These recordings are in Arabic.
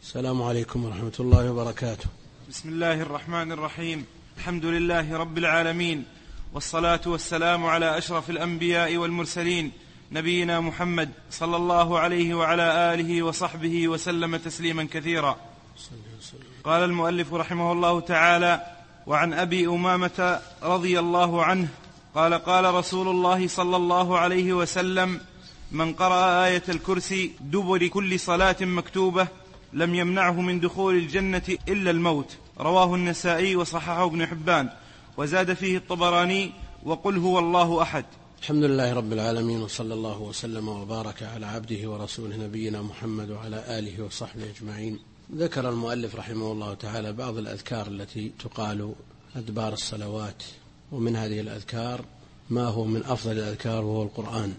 السلام عليكم ورحمة الله وبركاته. بسم الله الرحمن الرحيم. الحمد لله رب العالمين، والصلاة والسلام على أشرف الأنبياء والمرسلين، نبينا محمد صلى الله عليه وعلى آله وصحبه وسلم تسليما كثيرا. قال المؤلف رحمه الله تعالى: وعن أبي أمامة رضي الله عنه قال: قال رسول الله صلى الله عليه وسلم: من قرأ آية الكرسي دبر كل صلاة مكتوبة لم يمنعه من دخول الجنة إلا الموت. رواه النسائي وصححه ابن حبان، وزاد فيه الطبراني: وقل هو الله أحد. الحمد لله رب العالمين، وصلى الله وسلم وبارك على عبده ورسوله نبينا محمد وعلى آله وصحبه أجمعين. ذكر المؤلف رحمه الله تعالى بعض الأذكار التي تقال أدبار الصلوات، ومن هذه الأذكار ما هو من أفضل الأذكار وهو القرآن،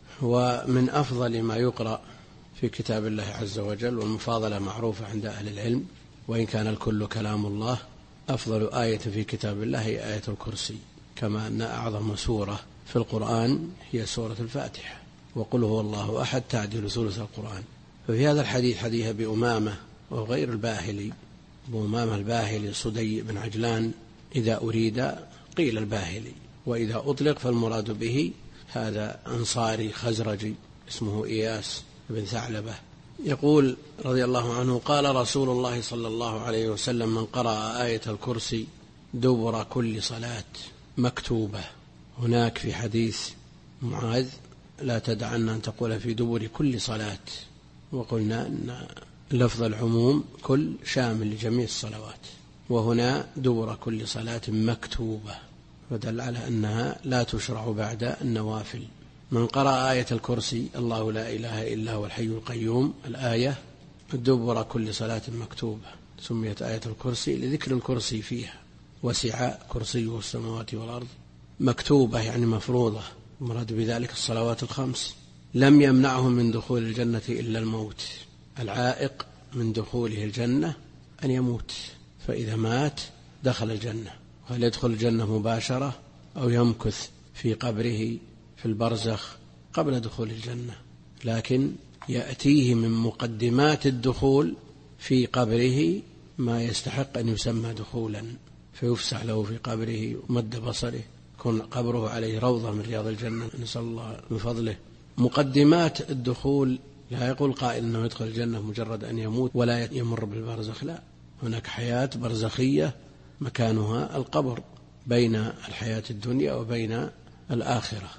ومن أفضل ما يقرأ في كتاب الله عز وجل، والمفاضلة معروفة عند أهل العلم، وإن كان الكل كلام الله. أفضل آية في كتاب الله هي آية الكرسي، كما أن أعظم سورة في القرآن هي سورة الفاتحة، وقل هو الله أحد تعدل ثلث القرآن. ففي هذا الحديث حديث أبي أمامة وغير الباهلي، أبو أمامة الباهلي صدي بن عجلان إذا أريد قيل الباهلي، وإذا أطلق فالمراد به هذا أنصاري خزرجي اسمه إياس بن ثعلبة. يقول رضي الله عنه: قال رسول الله صلى الله عليه وسلم: من قرأ آية الكرسي دبر كل صلاة مكتوبة. هناك في حديث معاذ: لا تدعن أن تقول في دبر كل صلاة، وقلنا أن لفظ العموم كل شامل لجميع الصلوات، وهنا دبر كل صلاة مكتوبة، فدل على أنها لا تشرع بعد النوافل. من قرأ آية الكرسي الله لا إله إلا هو الحي القيوم، الآية دبر كل صلاة مكتوبة. سميت آية الكرسي لذكر الكرسي فيها، وسع كرسيه السماوات والأرض. مكتوبة يعني مفروضة، مراد بذلك الصلوات الخمس. لم يمنعهم من دخول الجنة إلا الموت. العائق من دخوله الجنة أن يموت، فإذا مات دخل الجنة. هل يدخل الجنة مباشرة أو يمكث في قبره في البرزخ قبل دخول الجنة؟ لكن يأتيه من مقدمات الدخول في قبره ما يستحق أن يسمى دخولا، فيفسح له في قبره ومد بصره، يكون قبره عليه روضة من رياض الجنة، نسأل الله من فضله. مقدمات الدخول، لا يقول قائل أنه يدخل الجنة مجرد أن يموت ولا يمر بالبرزخ، لا، هناك حياة برزخية مكانها القبر، بين الحياة الدنيا وبين الآخرة.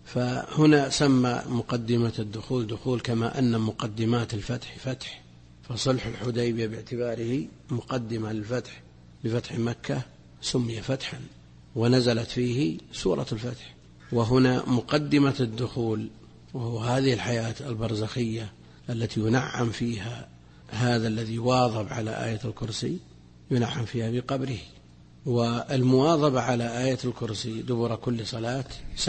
فهنا سمى مقدمة الدخول دخول، كما أن مقدمات الفتح فتح، فصلح الحديبية باعتباره مقدمة للفتح لفتح مكة سمي فتحا، ونزلت فيه سورة الفتح. وهنا مقدمة الدخول، وهو هذه الحياة البرزخية التي ينعم فيها هذا الذي واظب على آية الكرسي، ينعم فيها بقبره. والمواظبة على آية الكرسي دبر كل صلاة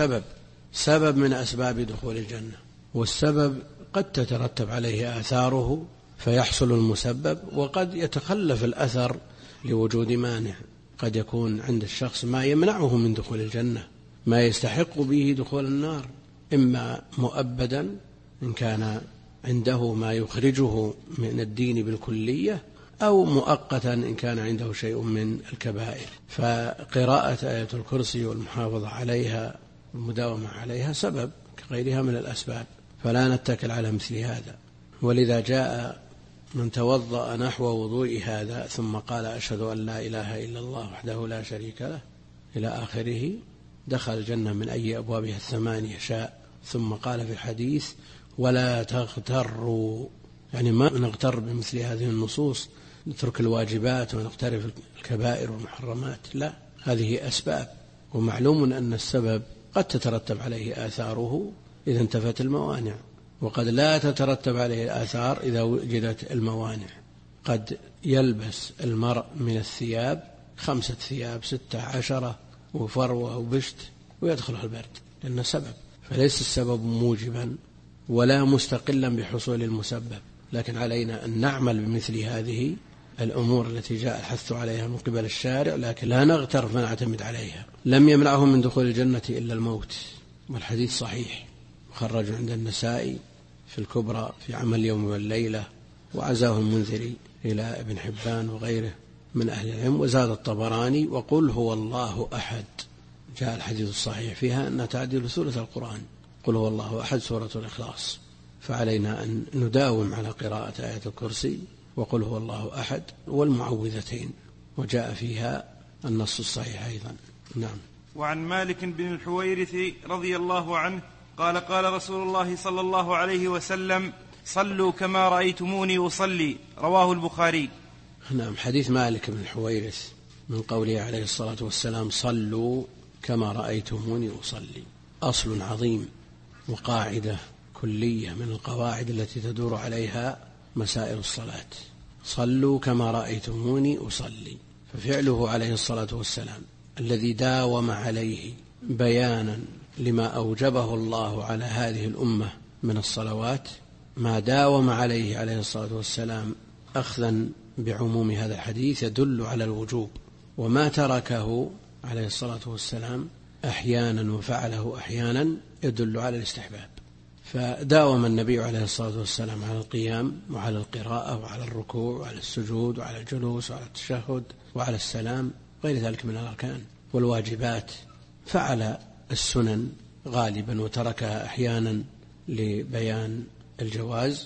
سبب من أسباب دخول الجنة، والسبب قد تترتب عليه آثاره فيحصل المسبب، وقد يتخلف الأثر لوجود مانع. قد يكون عند الشخص ما يمنعه من دخول الجنة، ما يستحق به دخول النار، إما مؤبدا إن كان عنده ما يخرجه من الدين بالكلية، أو مؤقتا إن كان عنده شيء من الكبائر. فقراءة آية الكرسي والمحافظة عليها والمداومة عليها سبب كغيرها من الأسباب، فلا نتكل على مثل هذا. ولذا جاء من توضأ نحو وضوء هذا ثم قال: أشهد أن لا إله إلا الله وحده لا شريك له إلى آخره، دخل الجنة من أي أبوابها الثمانية شاء. ثم قال في الحديث: ولا تغتروا، يعني ما نغتر بمثل هذه النصوص، نترك الواجبات ونقترف الكبائر والمحرمات، لا، هذه أسباب، ومعلوم أن السبب قد تترتب عليه آثاره إذا انتفت الموانع، وقد لا تترتب عليه الآثار إذا وجدت الموانع. قد يلبس المرء من الثياب 5 ثياب 16 وفروة وبشت ويدخل البرد، لأنه سبب، فليس السبب موجبا ولا مستقلا بحصول المسبب. لكن علينا أن نعمل بمثل هذه الأمور التي جاء الحث عليها من قبل الشارع، لكن لا نغتر فنعتمد عليها. لم يمنعهم من دخول الجنة إلا الموت، والحديث صحيح، خرج عند النسائي في الكبرى في عمل اليوم والليلة، وعزاه المنذري إلى ابن حبان وغيره من أهل العلم. وزاد الطبراني وقل هو الله أحد، جاء الحديث الصحيح فيها أنها تعدل ثلث القرآن، قل هو الله أحد سورة الإخلاص، فعلينا أن نداوم على قراءة آية الكرسي وقل هو الله أحد والمعوذتين، وجاء فيها النص الصحيح أيضا. نعم. وعن مالك بن الحويرث رضي الله عنه قال قال رسول الله صلى الله عليه وسلم صلوا كما رأيتموني أصلي، رواه البخاري. نعم. حديث مالك بن الحويرث من قوله عليه الصلاة والسلام صلوا كما رأيتموني أصلي، أصل عظيم وقاعدة كلية من القواعد التي تدور عليها مسائل الصلاة. صلوا كما رأيتموني أصلي، ففعله عليه الصلاة والسلام الذي داوم عليه بيانا لما أوجبه الله على هذه الأمة من الصلوات، ما داوم عليه الصلاة والسلام أخذا بعموم هذا الحديث يدل على الوجوب، وما تركه عليه الصلاة والسلام أحيانا وفعله أحيانا يدل على الاستحباب. فداوم النبي عليه الصلاة والسلام على القيام وعلى القراءة وعلى الركوع وعلى السجود وعلى الجلوس وعلى التشهد وعلى السلام، غير ذلك من الأركان والواجبات. فعل السنن غالبا وتركها أحيانا لبيان الجواز.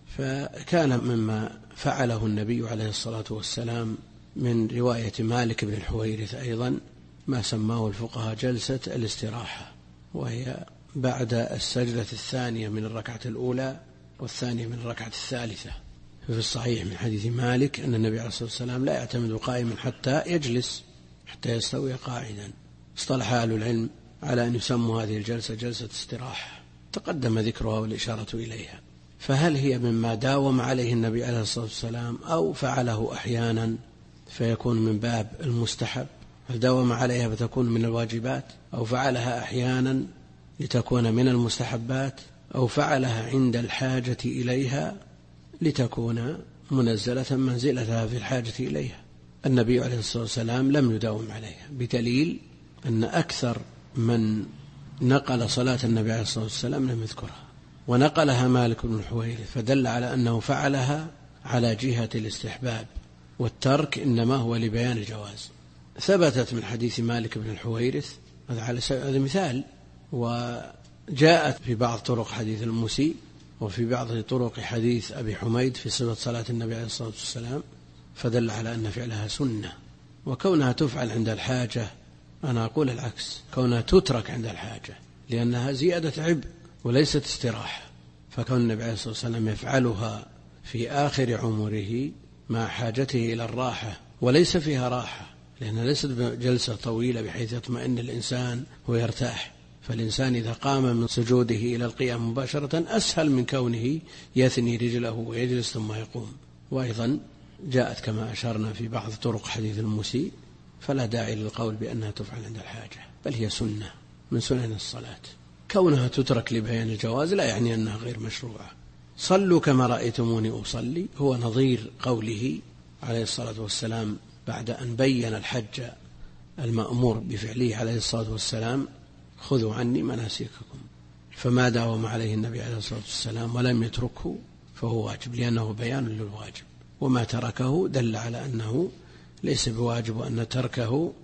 فكان مما فعله النبي عليه الصلاة والسلام من رواية مالك بن الحويرث أيضا ما سماه الفقهاء جلسة الاستراحة، وهي بعد السجدة الثانية من الركعة الأولى والثانية من الركعة الثالثة. في الصحيح من حديث مالك أن النبي عليه الصلاة والسلام لا يعتمد قائما حتى يجلس، حتى يستوي قاعدا. اصطلح أهل العلم على أن يسموا هذه الجلسة جلسة استراحة، تقدم ذكرها والإشارة إليها. فهل هي مما داوم عليه النبي عليه الصلاة والسلام أو فعله أحيانا فيكون من باب المستحب؟ هل داوم عليها فتكون من الواجبات، أو فعلها أحيانا لتكون من المستحبات، أو فعلها عند الحاجة إليها لتكون منزلة منزلتها في الحاجة إليها؟ النبي عليه الصلاة والسلام لم يداوم عليها، بدليل أن أكثر من نقل صلاة النبي عليه الصلاة والسلام لم يذكرها، ونقلها مالك بن الحويرث، فدل على أنه فعلها على جهة الاستحباب، والترك إنما هو لبيان الجواز. ثبتت من حديث مالك بن الحويرث، هذا مثال، وجاءت في بعض طرق حديث المسيء وفي بعض طرق حديث أبي حميد في صفة صلاة النبي عليه الصلاة والسلام، فدل على أن فعلها سنة. وكونها تفعل عند الحاجة أنا أقول العكس، كونها تترك عند الحاجة، لأنها زيادة عبء وليست استراحة. فكون النبي عليه الصلاة والسلام يفعلها في آخر عمره مع حاجته إلى الراحة، وليس فيها راحة، لأنها ليست جلسة طويلة بحيث يطمئن الإنسان ويرتاح. فالإنسان إذا قام من سجوده إلى القيام مباشرة أسهل من كونه يثني رجله ويجلس ثم يقوم. وأيضا جاءت كما أشرنا في بعض طرق حديث المسيء، فلا داعي للقول بأنها تفعل عند الحاجة، بل هي سنة من سنن الصلاة. كونها تترك لبيان الجواز لا يعني أنها غير مشروعة. صلوا كما رأيتموني أصلي هو نظير قوله عليه الصلاة والسلام بعد أن بين الحج المأمور بفعله عليه الصلاة والسلام: خذوا عني مناسككم. فما داوم عليه النبي عليه الصلاة والسلام ولم يتركه فهو واجب، لأنه بيان للواجب، وما تركه دل على أنه ليس بواجب، وأن تركه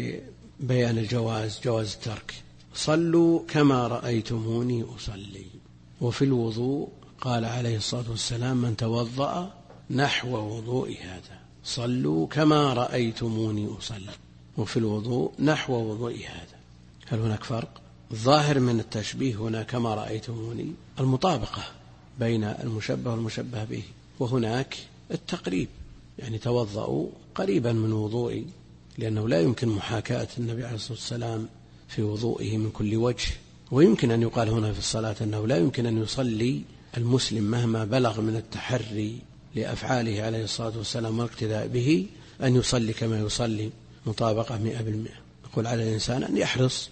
لبيان الجواز، جواز الترك. صلوا كما رأيتموني أصلي. وفي الوضوء قال عليه الصلاة والسلام: من توضأ نحو وضوء هذا. صلوا كما رأيتموني أصلي. وفي الوضوء نحو وضوء هذا. هل هناك فرق؟ الظاهر من التشبيه هنا كما رأيتموني المطابقة بين المشبه والمشبه به، وهناك التقريب، يعني توضأوا قريبا من وضوئي، لأنه لا يمكن محاكاة النبي عليه الصلاة والسلام في وضوئه من كل وجه. ويمكن أن يقال هنا في الصلاة أنه لا يمكن أن يصلي المسلم مهما بلغ من التحري لأفعاله عليه الصلاة والسلام والاقتداء به أن يصلي كما يصلي مطابقة 100%. نقول على الإنسان أن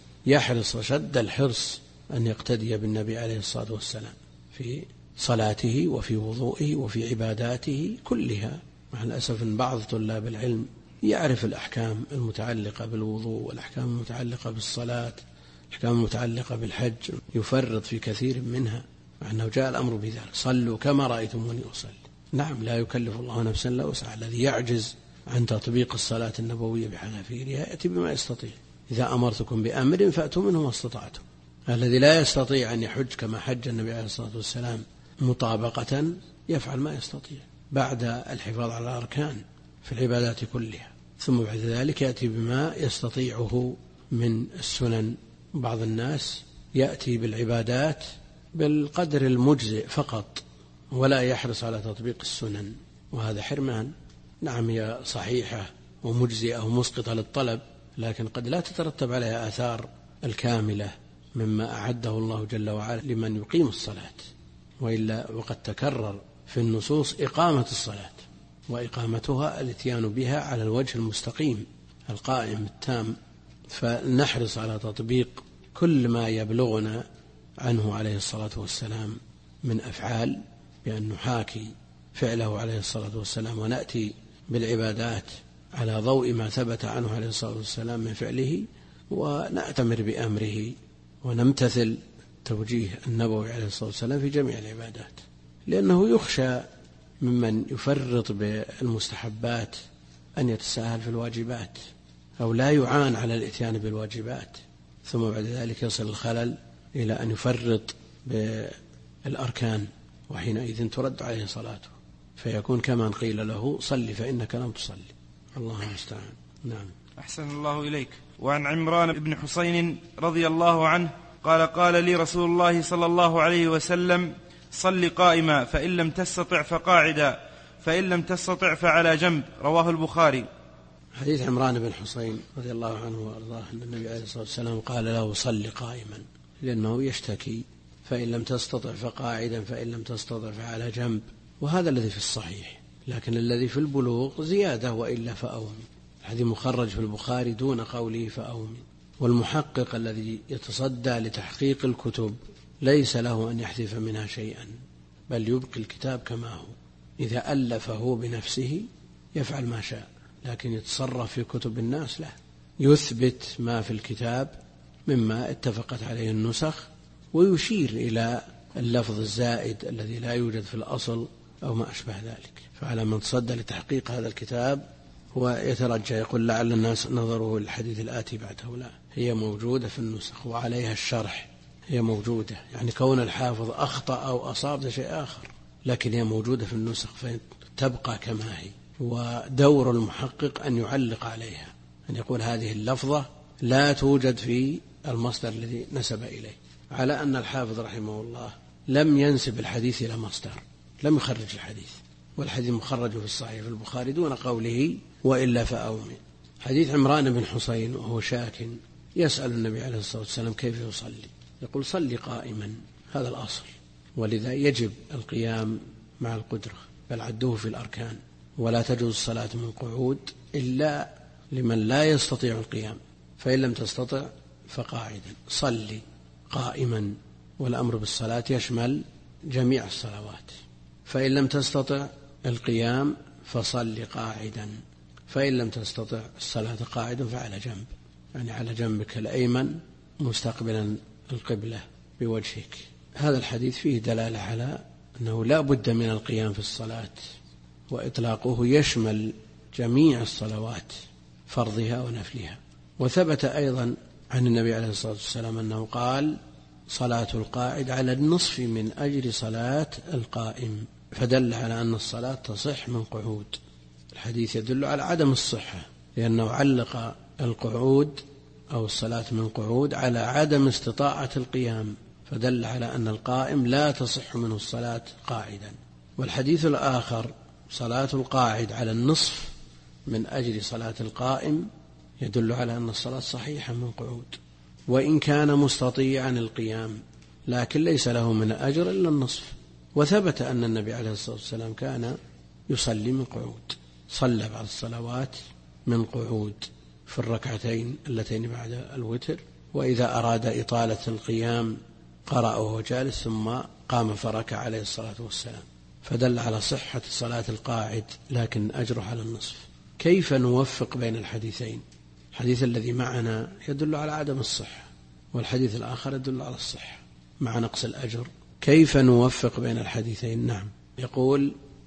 يحرص وشد الحرص أن يقتدي بالنبي عليه الصلاة والسلام في صلاته وفي وضوئه وفي عباداته كلها. مع الأسف أن بعض طلاب العلم يعرف الأحكام المتعلقة بالوضوء والأحكام المتعلقة بالصلاة، الأحكام المتعلقة بالحج، يفرط في كثير منها، مع أنه جاء الأمر بذلك: صلوا كما رأيتموني أصلي. نعم، لا يكلف الله نفسا إلا وسعها. الذي يعجز عن تطبيق الصلاة النبوية بحذافيرها يأتي بما يستطيع. إذا أمرتكم بأمر فأتوا منه ما استطعتم. الذي لا يستطيع أن يحج كما حج النبي عليه الصلاة والسلام مطابقة يفعل ما يستطيع بعد الحفاظ على الأركان في العبادات كلها، ثم بعد ذلك يأتي بما يستطيعه من السنن. بعض الناس يأتي بالعبادات بالقدر المجزئ فقط ولا يحرص على تطبيق السنن، وهذا حرمان. نعم، هي صحيحة ومجزئة ومسقطة للطلب، لكن قد لا تترتب عليها آثار الكاملة مما أعده الله جل وعلا لمن يقيم الصلاة. وإلا وقد تكرر في النصوص إقامة الصلاة، وإقامتها الاتيان بها على الوجه المستقيم القائم التام. فنحرص على تطبيق كل ما يبلغنا عنه عليه الصلاة والسلام من أفعال، بأن نحاكي فعله عليه الصلاة والسلام ونأتي بالعبادات على ضوء ما ثبت عنه عليه الصلاة والسلام من فعله، ونأتمر بأمره ونمتثل توجيه النبوي عليه الصلاة والسلام في جميع العبادات. لأنه يخشى ممن يفرط بالمستحبات أن يتساهل في الواجبات، أو لا يعان على الإتيان بالواجبات، ثم بعد ذلك يصل الخلل إلى أن يفرط بالأركان، وحينئذ ترد عليه صلاته، فيكون كمن قيل له صل فإنك لم تصلي. الله المستعان. نعم. أحسن الله إليك. وعن عمران بن حسين رضي الله عنه قال: قال لي رسول الله صلى الله عليه وسلم: صل قائما، فإن لم تستطع فقاعدا، فإن لم تستطع فعلى جنب. رواه البخاري. حديث عمران بن حسين رضي الله عنه وأرضاه أن النبي عليه الصلاة والسلام قال له: صل قائما، لأنه يشتكي، فإن لم تستطع فقاعدا، فإن لم تستطع فعلى جنب. وهذا الذي في الصحيح، لكن الذي في البلوغ زيادة: وإلا فأومي. الحديث مخرج في البخاري دون قوله فأومي. والمحقق الذي يتصدى لتحقيق الكتب ليس له أن يحذف منها شيئا، بل يبقي الكتاب كما هو. إذا ألفه بنفسه يفعل ما شاء، لكن يتصرف في كتب الناس له، يثبت ما في الكتاب مما اتفقت عليه النسخ، ويشير إلى اللفظ الزائد الذي لا يوجد في الأصل أو ما أشبه ذلك. فعلى من تصدى لتحقيق هذا الكتاب ويترجى يقول لعل الناس نظروا الحديث الآتي بعده، لا، هي موجودة في النسخ وعليها الشرح، هي موجودة. يعني كون الحافظ أخطأ أو أصاب ده شيء آخر، لكن هي موجودة في النسخ فتبقى كما هي. ودور المحقق أن يعلق عليها، أن يقول هذه اللفظة لا توجد في المصدر الذي نسب إليه، على أن الحافظ رحمه الله لم ينسب الحديث إلى مصدر، لم يخرج الحديث، والحديث مخرج في الصحيح في البخاري دون قوله وإلا فأومي. حديث عمران بن حسين وهو شاك يسأل النبي عليه الصلاة والسلام كيف يصلي، يقول: صلي قائما، هذا الأصل، ولذا يجب القيام مع القدرة، بل عدوه في الأركان، ولا تجوز الصلاة من قعود إلا لمن لا يستطيع القيام، فإن لم تستطع فقاعدا. صلي قائما، والأمر بالصلاة يشمل جميع الصلوات. فإن لم تستطع القيام فصل قاعدا، فإن لم تستطع الصلاة قاعدا فعلى جنب، يعني على جنبك الأيمن مستقبلا القبلة بوجهك. هذا الحديث فيه دلالة على أنه لا بد من القيام في الصلاة، وإطلاقه يشمل جميع الصلوات فرضها ونفلها. وثبت أيضا عن النبي عليه الصلاة والسلام أنه قال: صلاة القاعد على النصف من أجر صلاة القائم، فدل على أن الصلاة تصح من قعود. الحديث يدل على عدم الصحة، لأنه علق القعود أو الصلاة من قعود على عدم استطاعة القيام، فدل على أن القائم لا تصح منه الصلاة قاعدا. والحديث الآخر: صلاة القاعد على النصف من أجل صلاة القائم، يدل على أن الصلاة صحيحة من قعود، وإن كان مستطيعا القيام، لكن ليس له من أجر إلا النصف. وثبت أن النبي عليه الصلاة والسلام كان يصلي من قعود، صلى بعض الصلوات من قعود في الركعتين اللتين بعد الوتر، وإذا أراد إطالة القيام قرأ وهو جالس ثم قام فركع عليه الصلاة والسلام، فدل على صحة صلاة القاعد، لكن أجره على النصف. كيف نوفق بين الحديثين؟ الحديث الذي معنا يدل على عدم الصحة، والحديث الآخر يدل على الصحة مع نقص الأجر. كيف نوفق بين الحديثين؟ نعم، يقول: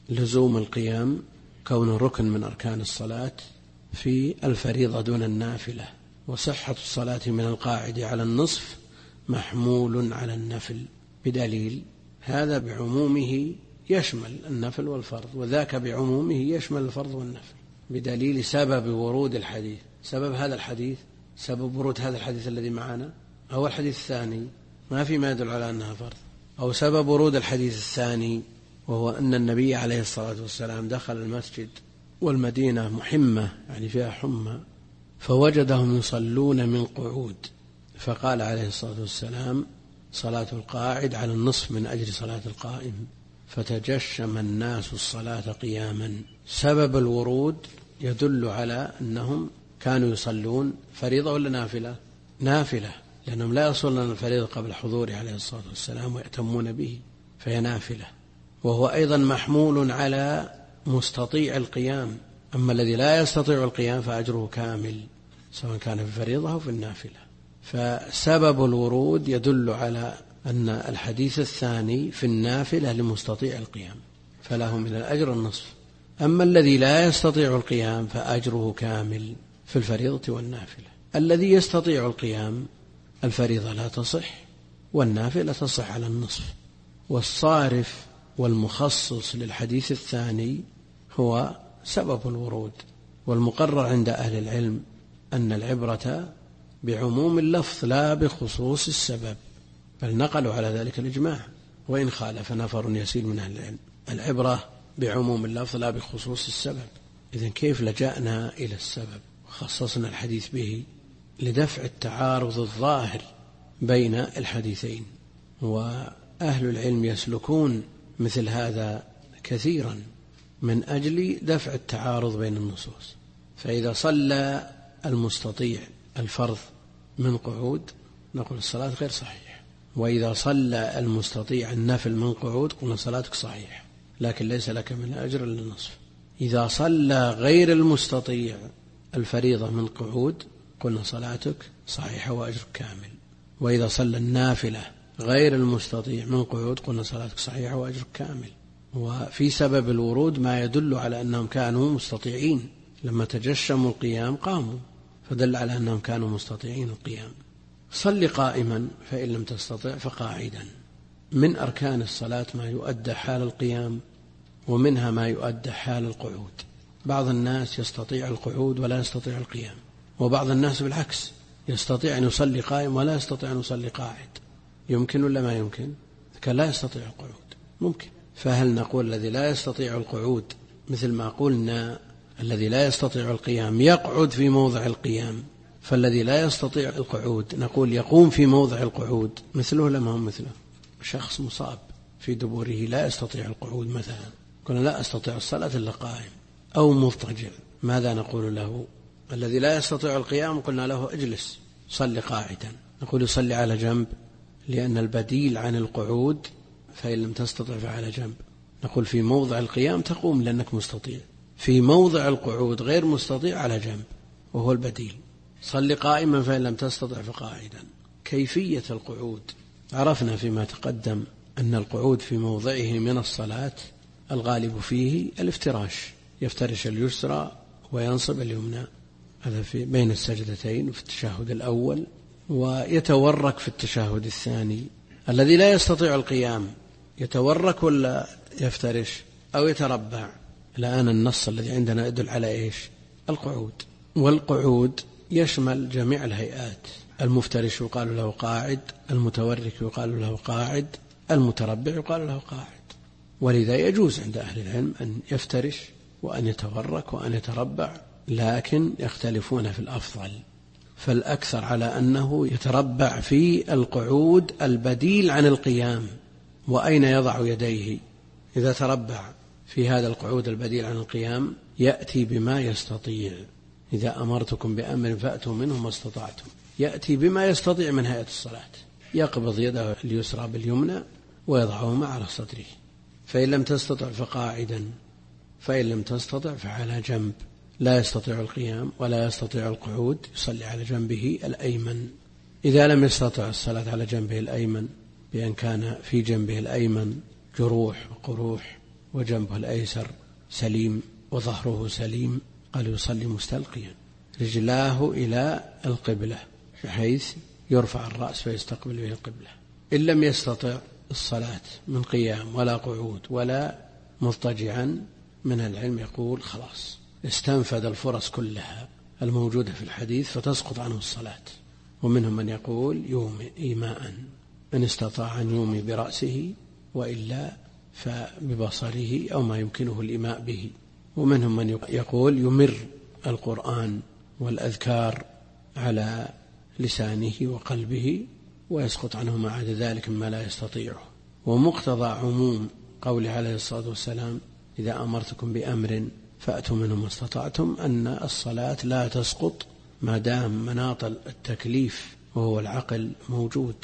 لزوم القيام كون ركن من أركان الصلاة في الفريضة دون النافلة، وصحة الصلاة من القاعد على النصف محمول على النفل، بدليل هذا بعمومه يشمل النفل والفرض، وذاك بعمومه يشمل الفرض والنفل، بدليل سبب ورود الحديث. سبب هذا الحديث، سبب ورود هذا الحديث الذي معنا هو الحديث الثاني، ما في ما يدل على أنها فرض. أو سبب ورود الحديث الثاني وهو أن النبي عليه الصلاة والسلام دخل المسجد والمدينة محمة، يعني فيها حمى، فوجدهم يصلون من قعود، فقال عليه الصلاة والسلام: صلاة القاعد على النصف من أجل صلاة القائم، فتجشم الناس الصلاة قياما. سبب الورود يدل على أنهم كانوا يصلون فريضة ولا نافلة؟ نافلة، لأنهم لا يصلون الفريضة قبل حضوره عليه الصلاة والسلام ويأتمون به، فهي نافلة. وهو أيضا محمول على مستطيع القيام، أما الذي لا يستطيع القيام فأجره كامل سواء كان في الفريضة أو في النافلة. فسبب الورود يدل على أن الحديث الثاني في النافلة لمستطيع القيام فله من الأجر النصف، أما الذي لا يستطيع القيام فأجره كامل في الفريضة والنافلة. الذي يستطيع القيام الفريضة لا تصح والنافلة تصح على النصف. والصارف والمخصص للحديث الثاني هو سبب الورود، والمقرر عند أهل العلم أن العبرة بعموم اللفظ لا بخصوص السبب، بل نقلوا على ذلك الإجماع وإن خالف نفر يسير من أهل العلم. العبرة بعموم اللفظ لا بخصوص السبب. إذن كيف لجأنا إلى السبب وخصصنا الحديث به لدفع التعارض الظاهر بين الحديثين؟ وأهل العلم يسلكون مثل هذا كثيرا من أجل دفع التعارض بين النصوص. فإذا صلى المستطيع الفرض من قعود نقول الصلاة غير صحيحة، وإذا صلى المستطيع النفل من قعود قلنا صلاتك صحيحة لكن ليس لك من أجر إلا النصف. إذا صلى غير المستطيع الفريضة من قعود قلنا صلاتك صحيحة وأجرك كامل. وإذا صلى النافلة غير المستطيع من قعود قلنا صلاتك صحيحة وأجرك كامل. وفي سبب الورود ما يدل على أنهم كانوا مستطيعين، لما تجشموا القيام قاموا، فدل على أنهم كانوا مستطيعين القيام. صل قائما فإن لم تستطع فقاعدا. من أركان الصلاة ما يؤدى حال القيام، ومنها ما يؤدى حال القعود. بعض الناس يستطيع القعود ولا يستطيع القيام، وبعض الناس بالعكس يستطيع أن يصلي قائم ولا يستطيع أن يصلي قاعد. يمكن ولا ما يمكن؟ كان لا يستطيع القعود ممكن. فهل نقول الذي لا يستطيع القعود مثل ما قلنا الذي لا يستطيع القيام يقعد في موضع القيام، فالذي لا يستطيع القعود نقول يقوم في موضع القعود مثله لما هم مثله؟ شخص مصاب في دبوره لا يستطيع القعود مثلا، قلنا لا أستطيع الصلاة إلا قائم، أو مضطجع، ماذا نقول له؟ الذي لا يستطيع القيام قلنا له اجلس صل قاعدا، نقول يصلي على جنب، لأن البديل عن القعود فإن لم تستطع فعلى جنب. نقول في موضع القيام تقوم لأنك مستطيع، في موضع القعود غير مستطيع على جنب وهو البديل. صل قائما فإن لم تستطع فقاعدا. كيفية القعود عرفنا فيما تقدم أن القعود في موضعه من الصلاة الغالب فيه الافتراش، يفترش اليسرى وينصب اليمنى، هذا في بين السجدتين وفي التشهد الأول، ويتورك في التشهد الثاني. الذي لا يستطيع القيام يتورك ولا يفترش أو يتربع؟ الآن النص الذي عندنا يدل على إيش؟ القعود. والقعود يشمل جميع الهيئات، المفترش يقال له قاعد، المتورك يقال له قاعد، المتربع يقال له قاعد. ولذا يجوز عند أهل العلم أن يفترش وأن يتورك وأن يتربع، لكن يختلفون في الأفضل، فالأكثر على أنه يتربع في القعود البديل عن القيام. وأين يضع يديه إذا تربع في هذا القعود البديل عن القيام؟ يأتي بما يستطيع، إذا أمرتكم بأمر فأتوا منه ما استطعتم، يأتي بما يستطيع من هيئة الصلاة، يقبض يده اليسرى باليمنى ويضعهما على صدره. فإن لم تستطع فقاعدا، فإن لم تستطع فعلى جنب. لا يستطيع القيام ولا يستطيع القعود يصلي على جنبه الأيمن. إذا لم يستطع الصلاة على جنبه الأيمن بأن كان في جنبه الأيمن جروح وقروح وجنبه الأيسر سليم وظهره سليم، قال يصلي مستلقيا رجلاه إلى القبلة بحيث يرفع الرأس فيستقبل به القبلة. إن لم يستطع الصلاة من قيام ولا قعود ولا مضطجعا، من العلم يقول خلاص استنفذ الفرص كلها الموجودة في الحديث فتسقط عنه الصلاة. ومنهم من يقول يومي إيماء، إن استطاع أن يومي برأسه وإلا فببصره أو ما يمكنه الإيماء به. ومنهم من يقول يمر القرآن والأذكار على لسانه وقلبه ويسقط عنه ما عدا ذلك مما لا يستطيعه. ومقتضى عموم قوله عليه الصلاة والسلام إذا أمرتكم بأمر فأتوا منه ما استطعتم، أن الصلاة لا تسقط ما دام مناط التكليف وهو العقل موجود،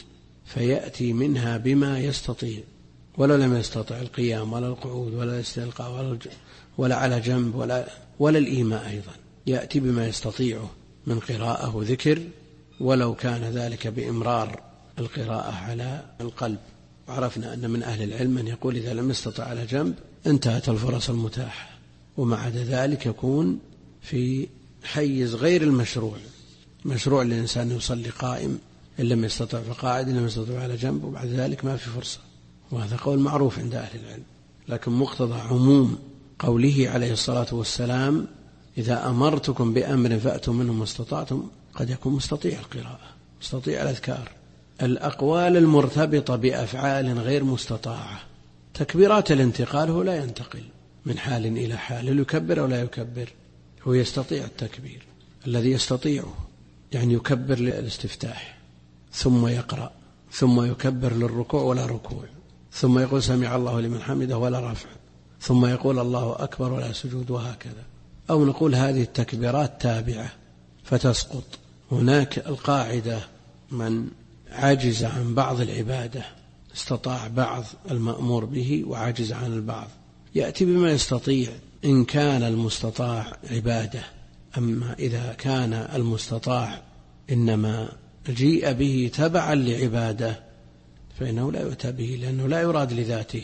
فيأتي منها بما يستطيع، ولو لم يستطع القيام ولا القعود ولا الاستلقاء ولا على جنب ولا الإيماء أيضا، يأتي بما يستطيعه من قراءة وذكر، ولو كان ذلك بإمرار القراءة على القلب. وعرفنا أن من أهل العلم من يقول إذا لم يستطع على جنب انتهت الفرص المتاحة، ومع عدا ذلك يكون في حيز غير المشروع. مشروع الإنسان يصلي قائم، إن لم يستطع فقاعد، إن لم يستطع على جنب، وبعد ذلك ما في فرصة، وهذا قول معروف عند أهل العلم. لكن مقتضى عموم قوله عليه الصلاة والسلام إذا أمرتكم بأمر فأتوا منه ما استطعتم، قد يكون مستطيع القراءة، مستطيع الأذكار. الأقوال المرتبطة بأفعال غير مستطاعة، تكبيرات الانتقال هو لا ينتقل من حال إلى حال، هل يكبر أو لا يكبر؟ هو يستطيع التكبير الذي يستطيعه، يعني يكبر للاستفتاح ثم يقرأ ثم يكبر للركوع ولا ركوع، ثم يقول سمع الله لمن حمده ولا رفع، ثم يقول الله أكبر ولا سجود، وهكذا. أو نقول هذه التكبيرات تابعة فتسقط. هناك القاعدة من عجز عن بعض العبادة استطاع بعض المأمور به وعجز عن البعض، يأتي بما يستطيع إن كان المستطاع عبادة. أما إذا كان المستطاع إنما جيء به تبعا لعبادة فإنه لا يؤتى به، لأنه لا يراد لذاته.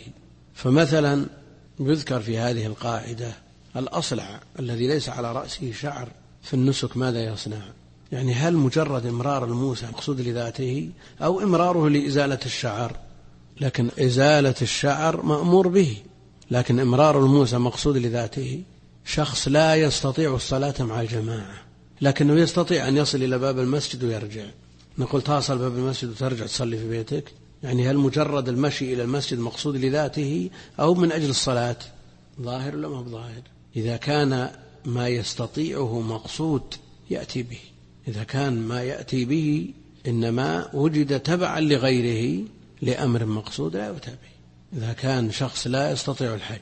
فمثلا يذكر في هذه القاعدة الأصلع الذي ليس على رأسه شعر في النسك ماذا يصنع؟ يعني هل مجرد إمرار الموسى مقصود لذاته أو إمراره لإزالة الشعر؟ لكن إزالة الشعر مأمور به، لكن إمرار الموسى مقصود لذاته. شخص لا يستطيع الصلاة مع الجماعة لكنه يستطيع أن يصل إلى باب المسجد ويرجع، نقول تصل باب المسجد وترجع تصلي في بيتك؟ يعني هل مجرد المشي إلى المسجد مقصود لذاته أو من أجل الصلاة؟ ظاهر ولا ما بظاهر؟ إذا كان ما يستطيعه مقصود يأتي به، إذا كان ما يأتي به إنما وجد تبعا لغيره لأمر مقصود لا يؤتى به. إذا كان شخص لا يستطيع الحج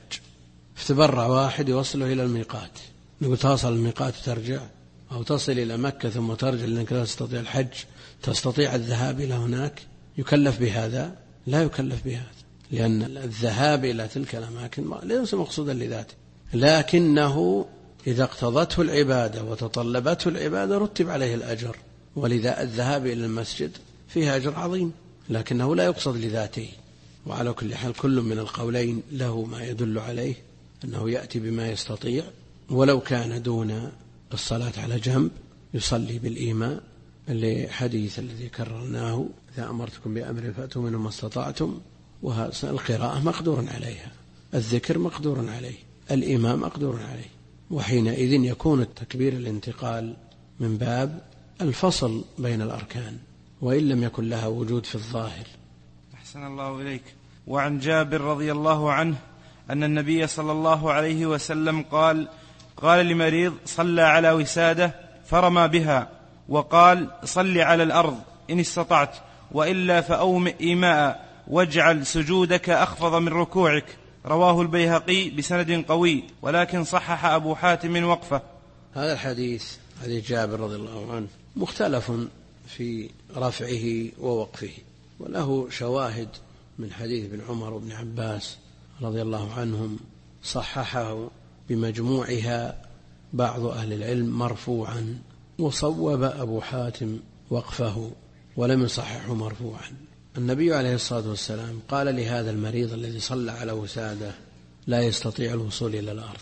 فتبرع واحد يوصله إلى الميقات، نقول تصل الميقات وترجع، أو تصل إلى مكة ثم ترجع لأنك لا تستطيع الحج، تستطيع الذهاب إلى هناك، يكلف بهذا؟ لا يكلف بهذا، لأن الذهاب إلى تلك الأماكن ليس مقصودا لذاته، لكنه إذا اقتضته العبادة وتطلبته العبادة رتب عليه الأجر. ولذا الذهاب إلى المسجد فيه أجر عظيم لكنه لا يقصد لذاته. وعلى كل حال كل من القولين له ما يدل عليه أنه يأتي بما يستطيع، ولو كان دون الصلاة على جنب يصلي بالإيماء لحديث الذي كررناه إذا أمرتكم بأمر فأتوا منه ما استطعتم. والقراءة مقدور عليها، الذكر مقدور عليه، الإيماء مقدور عليه، وحينئذ يكون التكبير الانتقال من باب الفصل بين الأركان وإن لم يكن لها وجود في الظاهر. أحسن الله إليك. وعن جابر رضي الله عنه أن النبي صلى الله عليه وسلم قال لمريض صلى على وسادة فرمى بها، وقال صل على الأرض إن استطعت، وإلا فأومئ إيماء واجعل سجودك أخفض من ركوعك. رواه البيهقي بسند قوي، ولكن صحح أبو حاتم وقفه. هذا الحديث حديث جابر رضي الله عنه مختلف في رفعه ووقفه، وله شواهد من حديث ابن عمر وابن عباس رضي الله عنهم صححه بمجموعها بعض أهل العلم مرفوعا، وصوب أبو حاتم وقفه ولم يصححه مرفوعا. النبي عليه الصلاة والسلام قال لهذا المريض الذي صلى على وسادة لا يستطيع الوصول إلى الأرض.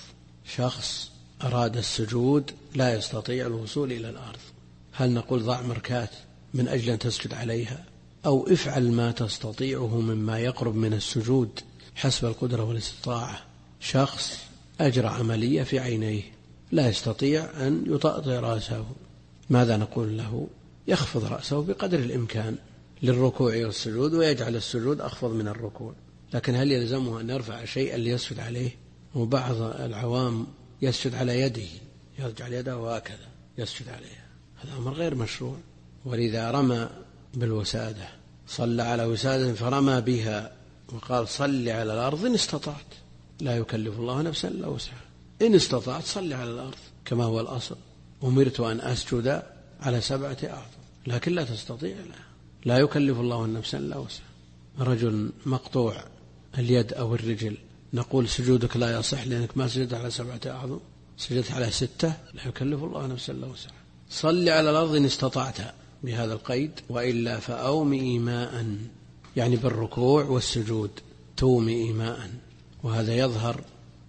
شخص أراد السجود لا يستطيع الوصول إلى الأرض، هل نقول ضع مركات من أجل أن تسجد عليها، أو افعل ما تستطيعه مما يقرب من السجود حسب القدرة والاستطاعة؟ شخص أجرى عملية في عينيه لا يستطيع أن يطأطئ رأسه، ماذا نقول له؟ يخفض رأسه بقدر الإمكان للركوع والسجود، ويجعل السجود أخفض من الركوع. لكن هل يلزمه أن يرفع شيئا ليسجد عليه؟ وبعض العوام يسجد على يده، يرجع يده وهكذا يسجد عليها، هذا أمر غير مشروع. ولذا رمى بالوسادة، صلى على وسادة فرمى بها وقال صل على الأرض إن استطعت، لا يكلف الله نفسا إلا وسعها، إن استطعت صل على الأرض كما هو الأصل. أمرت أن أسجد على 7 أعظم، لكن لا تستطيع، لا يكلف الله نفسا إلا وسعها. رجل مقطوع اليد أو الرجل، نقول سجودك لا يصح لأنك ما سجدت على 7 أعظم، سجدت على 6، لا يكلف الله نفسا إلا وسعها. صل على الأرض إن استطعت بهذا القيد، وإلا فأومئ إيماء، يعني بالركوع والسجود تومئ إيماء. وهذا يظهر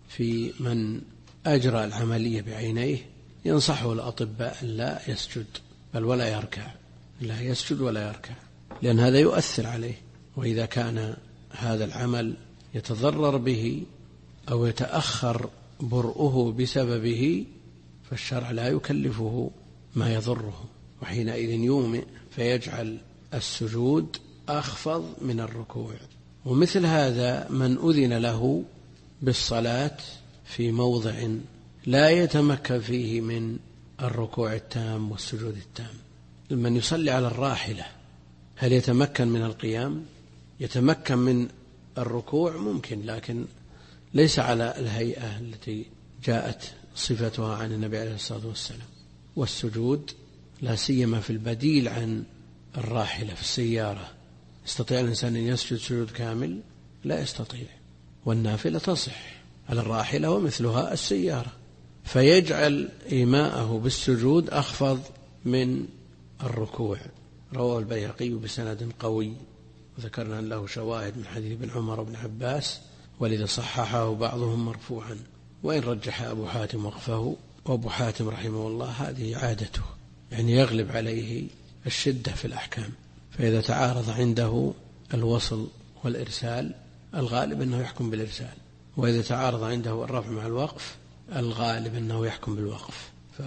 في من أجرى العملية بعينيه، ينصحه الأطباء لا يسجد بل ولا يركع، لا يسجد ولا يركع، لأن هذا يؤثر عليه. وإذا كان هذا العمل يتضرر به أو يتأخر برؤه بسببه فالشرع لا يكلفه ما يضره، وحينئذ يومئ فيجعل السجود أخفض من الركوع. ومثل هذا من أذن له بالصلاة في موضع لا يتمكن فيه من الركوع التام والسجود التام. من يصلي على الراحلة هل يتمكن من القيام؟ يتمكن من الركوع ممكن، لكن ليس على الهيئة التي جاءت صفتها عن النبي عليه الصلاة والسلام. والسجود لا سيما في البديل عن الراحلة في السيارة، يستطيع الإنسان أن يسجد سجود كامل؟ لا يستطيع. والنافلة تصح على الراحلة ومثلها السيارة، فيجعل إيماءه بالسجود أخفض من الركوع. رواه البيهقي بسند قوي، وذكرنا أن له شواهد من حديث ابن عمر وابن عباس، ولذا صححه بعضهم مرفوعا، وإن رجح أبو حاتم وقفه. وأبو حاتم رحمه الله هذه عادته، يعني يغلب عليه الشدة في الأحكام، فإذا تعارض عنده الوصل والإرسال الغالب أنه يحكم بالإرسال، وإذا تعارض عنده الرفع مع الوقف الغالب أنه يحكم بالوقف،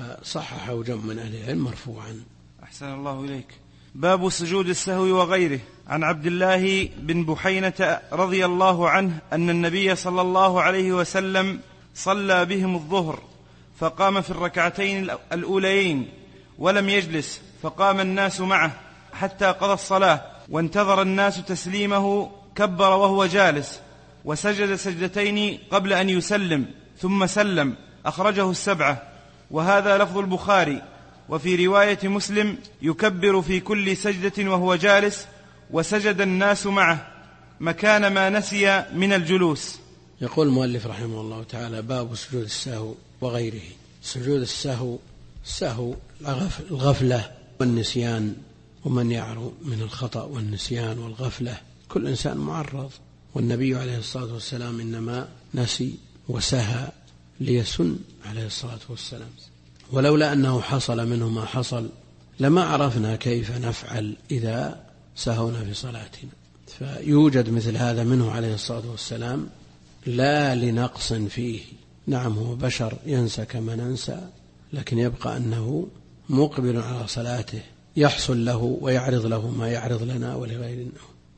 فصححه جمع من أهل العلم مرفوعا. أحسن الله إليك. باب سجود السهو وغيره. عن عبد الله بن بحينة رضي الله عنه أن النبي صلى الله عليه وسلم صلى بهم الظهر، فقام في الركعتين الأوليين ولم يجلس، فقام الناس معه حتى قضى الصلاة، وانتظر الناس تسليمه، كبر وهو جالس، وسجد سجدتين قبل أن يسلم ثم سلم. أخرجه 7، وهذا لفظ البخاري. وفي رواية مسلم يكبر في كل سجدة وهو جالس، وسجد الناس معه مكان ما نسي من الجلوس. يقول المؤلف رحمه الله تعالى: باب سجود السهو وغيره. سجود السهو، السهو الغفلة والنسيان، ومن يعرو من الخطأ والنسيان والغفلة كل إنسان معرض، والنبي عليه الصلاة والسلام إنما نسي وسهى ليسن عليه الصلاة والسلام، ولولا أنه حصل منه ما حصل لما عرفنا كيف نفعل إذا سهونا في صلاتنا. فيوجد مثل هذا منه عليه الصلاة والسلام لا لنقص فيه، نعم هو بشر ينسى كما ننسى، لكن يبقى أنه مقبل على صلاته، يحصل له ويعرض له ما يعرض لنا ولغيرنا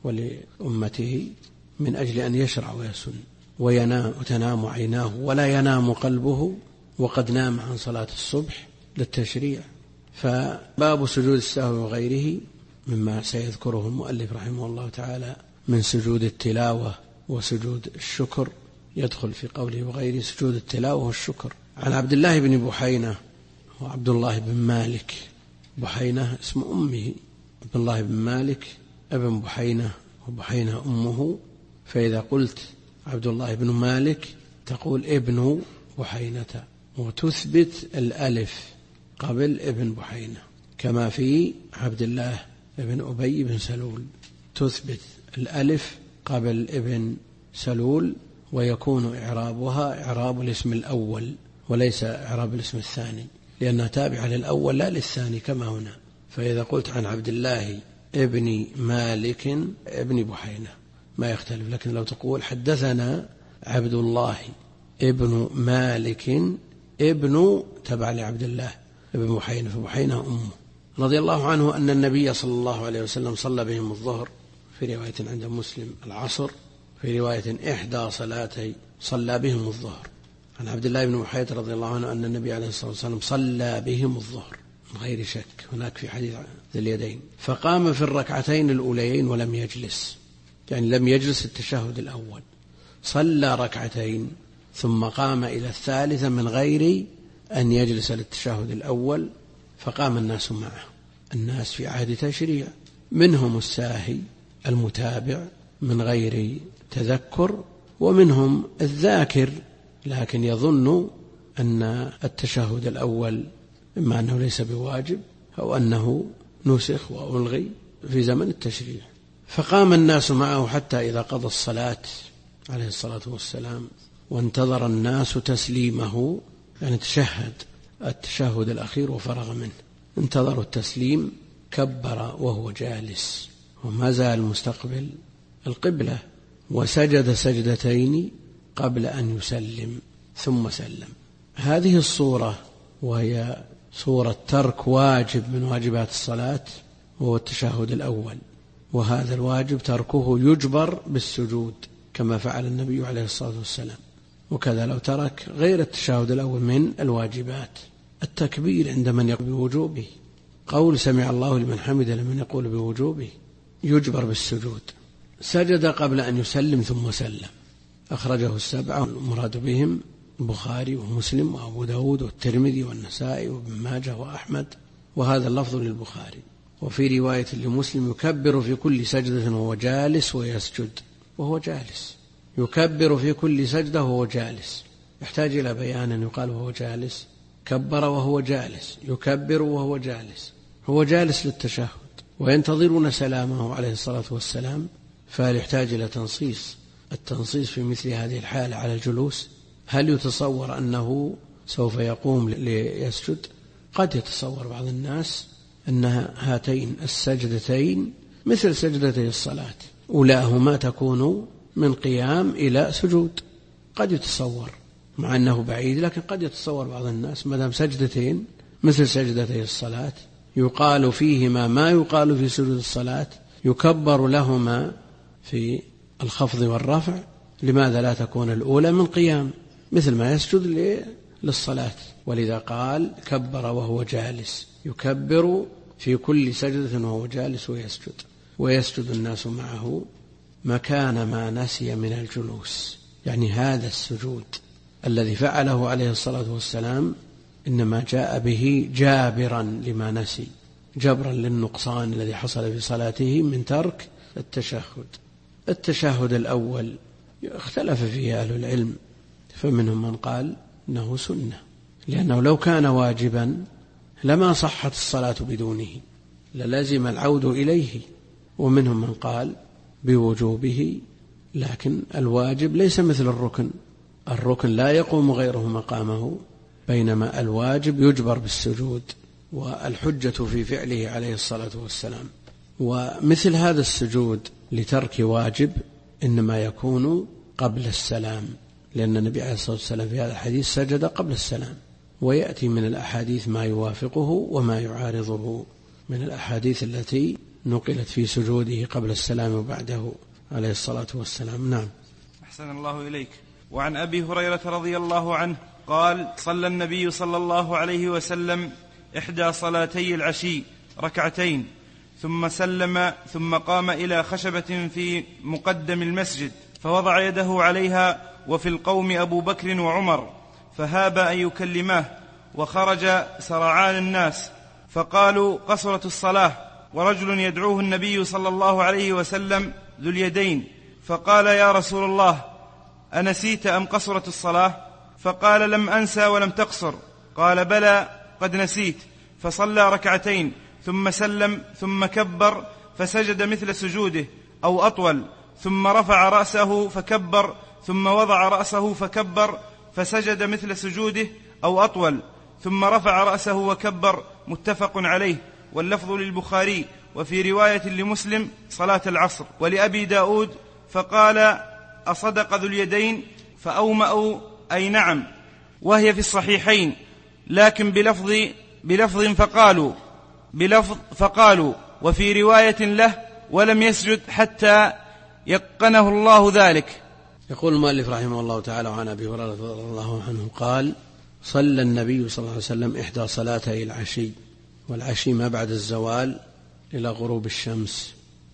ولأمته من أجل أن يشرع ويسن، وينام وتنام عيناه ولا ينام قلبه، وقد نام عن صلاة الصبح للتشريع. فباب سجود السهو وغيره مما سيذكره المؤلف رحمه الله تعالى من سجود التلاوة وسجود الشكر، يدخل في قوله وغيره سجود التلاوة والشكر. عن عبد الله بن بحينة وعبد الله بن مالك، بحينة اسم أمه، عبد الله بن مالك ابن بحينة، وبحينة أمه، فإذا قلت عبد الله بن مالك تقول ابن بحينة، وتثبت الألف قبل ابن بحينة، كما في عبد الله ابن أبي بن سلول تثبت الألف قبل ابن سلول ويكون إعرابها إعراب الاسم الأول وليس إعراب الاسم الثاني، لأنها تابعة للأول لا للثاني كما هنا. فإذا قلت عن عبد الله ابن مالك ابن بحينة ما يختلف، لكن لو تقول حدثنا عبد الله ابن مالك ابن تبع لعبد الله ابن بحينة، فبحينة أمه رضي الله عنه أن النبي صلى الله عليه وسلم صلى بهم الظهر، في رواية عند مسلم العصر، في رواية 1 صلاتي صلى بهم الظهر. عن عبد الله بن بحينة رضي الله عنه أن النبي عليه الصلاة والسلام صلى بهم الظهر من غير شك، هناك في حديث ذي اليدين. فقام في الركعتين الأوليين ولم يجلس، يعني لم يجلس التشهد الأول، صلى ركعتين ثم قام إلى الثالثة من غير أن يجلس للتشهد الأول، فقام الناس معه. الناس في عهد تشريع، منهم الساهي المتابع من غير تذكر، ومنهم الذاكر لكن يظن أن التشهد الأول إما أنه ليس بواجب أو أنه نسخ وألغي في زمن التشريع. فقام الناس معه حتى إذا قضى الصلاة عليه الصلاة والسلام وانتظر الناس تسليمه، يعني تشهد التشهد الأخير وفرغ منه، انتظروا التسليم، كبر وهو جالس وما زال مستقبل القبلة، وسجد سجدتين قبل أن يسلم ثم سلم. هذه الصورة وهي صورة ترك واجب من واجبات الصلاة وهو التشهد الأول، وهذا الواجب تركه يجبر بالسجود كما فعل النبي عليه الصلاة والسلام. وكذا لو ترك غير التشهد الأول من الواجبات، التكبير عند من يقول بوجوبه، قول سمع الله لمن حمده لمن يقول بوجوبه يجبر بالسجود. سجد قبل أن يسلم ثم سلم، أخرجه السبعة المراد بهم البخاري ومسلم وأبو داود والترمذي والنسائي وابن ماجه وأحمد، وهذا اللفظ للبخاري. وفي رواية لمسلم يكبر في كل سجدة وهو جالس ويسجد وهو جالس، يكبر في كل سجدة وهو جالس، يحتاج إلى بيان أن يقال وهو جالس، كبر وهو جالس، يكبر وهو جالس، هو جالس للتشهد وينتظرون سلامه عليه الصلاة والسلام، فهل يحتاج إلى تنصيص؟ التنصيص في مثل هذه الحالة على الجلوس، هل يتصور أنه سوف يقوم ليسجد؟ قد يتصور بعض الناس أن هاتين السجدتين مثل سجدتي الصلاة، أولاهما تكون من قيام إلى سجود، قد يتصور مع أنه بعيد، لكن قد يتصور بعض الناس ما دام سجدتين مثل سجدتي الصلاة يقال فيهما ما يقال في سجود الصلاة، يكبر لهما في الخفض والرفع، لماذا لا تكون الأولى من قيام مثل ما يسجد للصلاة؟ ولذا قال كبر وهو جالس، يكبر في كل سجدة وهو جالس ويسجد الناس معه مكان ما نسي من الجلوس. يعني هذا السجود الذي فعله عليه الصلاة والسلام إنما جاء به جابرا لما نسي، جبرا للنقصان الذي حصل في صلاته من ترك التشهد. التشهد الأول اختلف فيه أهل العلم، فمنهم من قال إنه سنة، لأنه لو كان واجبا لما صحت الصلاة بدونه، للازم العود إليه. ومنهم من قال بوجوبه، لكن الواجب ليس مثل الركن، الركن لا يقوم غيره مقامه، بينما الواجب يجبر بالسجود، والحجة في فعله عليه الصلاة والسلام. ومثل هذا السجود لترك واجب إنما يكون قبل السلام، لأن النبي عليه الصلاة والسلام في هذا الحديث سجد قبل السلام، ويأتي من الأحاديث ما يوافقه وما يعارضه من الأحاديث التي نقلت في سجوده قبل السلام وبعده عليه الصلاة والسلام. نعم. أحسن الله إليك. وعن أبي هريرة رضي الله عنه قال: صلى النبي صلى الله عليه وسلم 1 صلاتي العشي ركعتين، ثم سلم، ثم قام إلى خشبة في مقدم المسجد فوضع يده عليها، وفي القوم أبو بكر وعمر، فهاب أن يكلماه، وخرج سرعان الناس، فقالوا: قصرت الصلاة. ورجل يدعوه النبي صلى الله عليه وسلم ذو اليدين، فقال: يا رسول الله، أنسيت أم قصرت الصلاة؟ فقال: لم أنسى ولم تقصر. قال: بلى قد نسيت. فصلى ركعتين ثم سلم، ثم كبر فسجد مثل سجوده أو أطول، ثم رفع رأسه فكبر، ثم وضع رأسه فكبر فسجد مثل سجوده أو أطول، ثم رفع رأسه وكبر، متفق عليه، واللفظ للبخاري. وفي رواية لمسلم صلاة العصر. ولأبي داود فقال أصدق ذو اليدين، فأومأوا أي نعم، وهي في الصحيحين، لكن بلفظ فقالوا وفي رواية له ولم يسجد حتى يقنه الله ذلك. يقول المؤلف رحمه الله تعالى عن أبي هريرة رضي الله عنه قال: صلى النبي صلى الله عليه وسلم إحدى صلاتي العشي، والعشي ما بعد الزوال إلى غروب الشمس،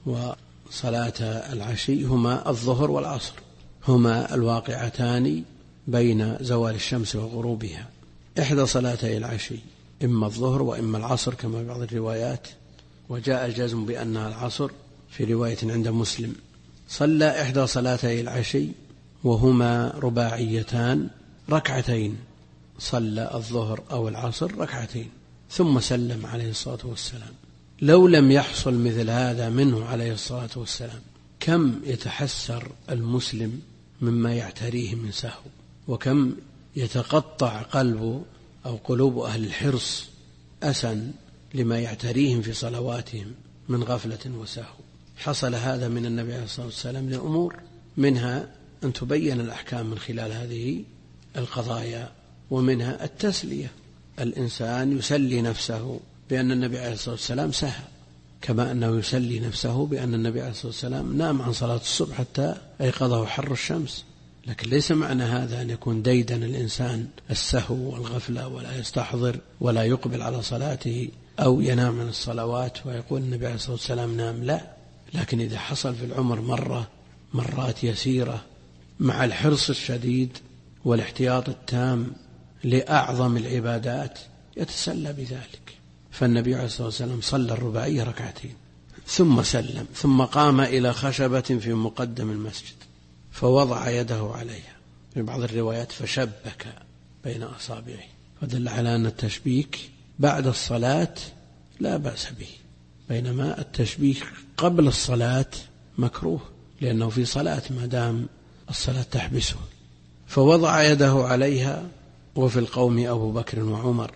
وصلاة العشي هما الظهر والعصر، هما الواقعتان بين زوال الشمس وغروبها. إحدى صلاتي العشي إما الظهر وإما العصر كما بعض الروايات، وجاء الجزم بأنها العصر في رواية عند مسلم. صلى إحدى صلاتي العشي وهما رباعيتان ركعتين، صلى الظهر أو العصر ركعتين ثم سلم عليه الصلاة والسلام. لو لم يحصل مثل هذا منه عليه الصلاة والسلام كم يتحسر المسلم مما يعتريه من سهو، وكم يتقطع قلبه أو قلوب أهل الحرص أسا لما يعتريهم في صلواتهم من غفلة وسهو. حصل هذا من النبي عليه الصلاة والسلام لأمور، منها أن تبين الأحكام من خلال هذه القضايا، ومنها التسلية. الإنسان يسلي نفسه بأن النبي عليه الصلاة والسلام سهى، كما أنه يسلي نفسه بأن النبي عليه الصلاة والسلام نام عن صلاة الصبح حتى أيقظه حر الشمس. لكن ليس معنى هذا أن يكون ديدن الإنسان السهو والغفلة ولا يستحضر ولا يقبل على صلاته، أو ينام عن الصلوات ويقول النبي عليه الصلاة والسلام نام، لا. لكن إذا حصل في العمر مرات يسيرة مع الحرص الشديد والاحتياط التام لأعظم العبادات يتسلى بذلك. فالنبي عليه الصلاة والسلام صلى الرباعية ركعتين ثم سلم، ثم قام إلى خشبة في مقدم المسجد فوضع يده عليها، في بعض الروايات فشبك بين أصابعه، فدل على أن التشبيك بعد الصلاة لا بأس به، بينما التشبيك قبل الصلاة مكروه لأنه في صلاة ما دام الصلاة تحبسه. فوضع يده عليها، وفي القوم أبو بكر وعمر،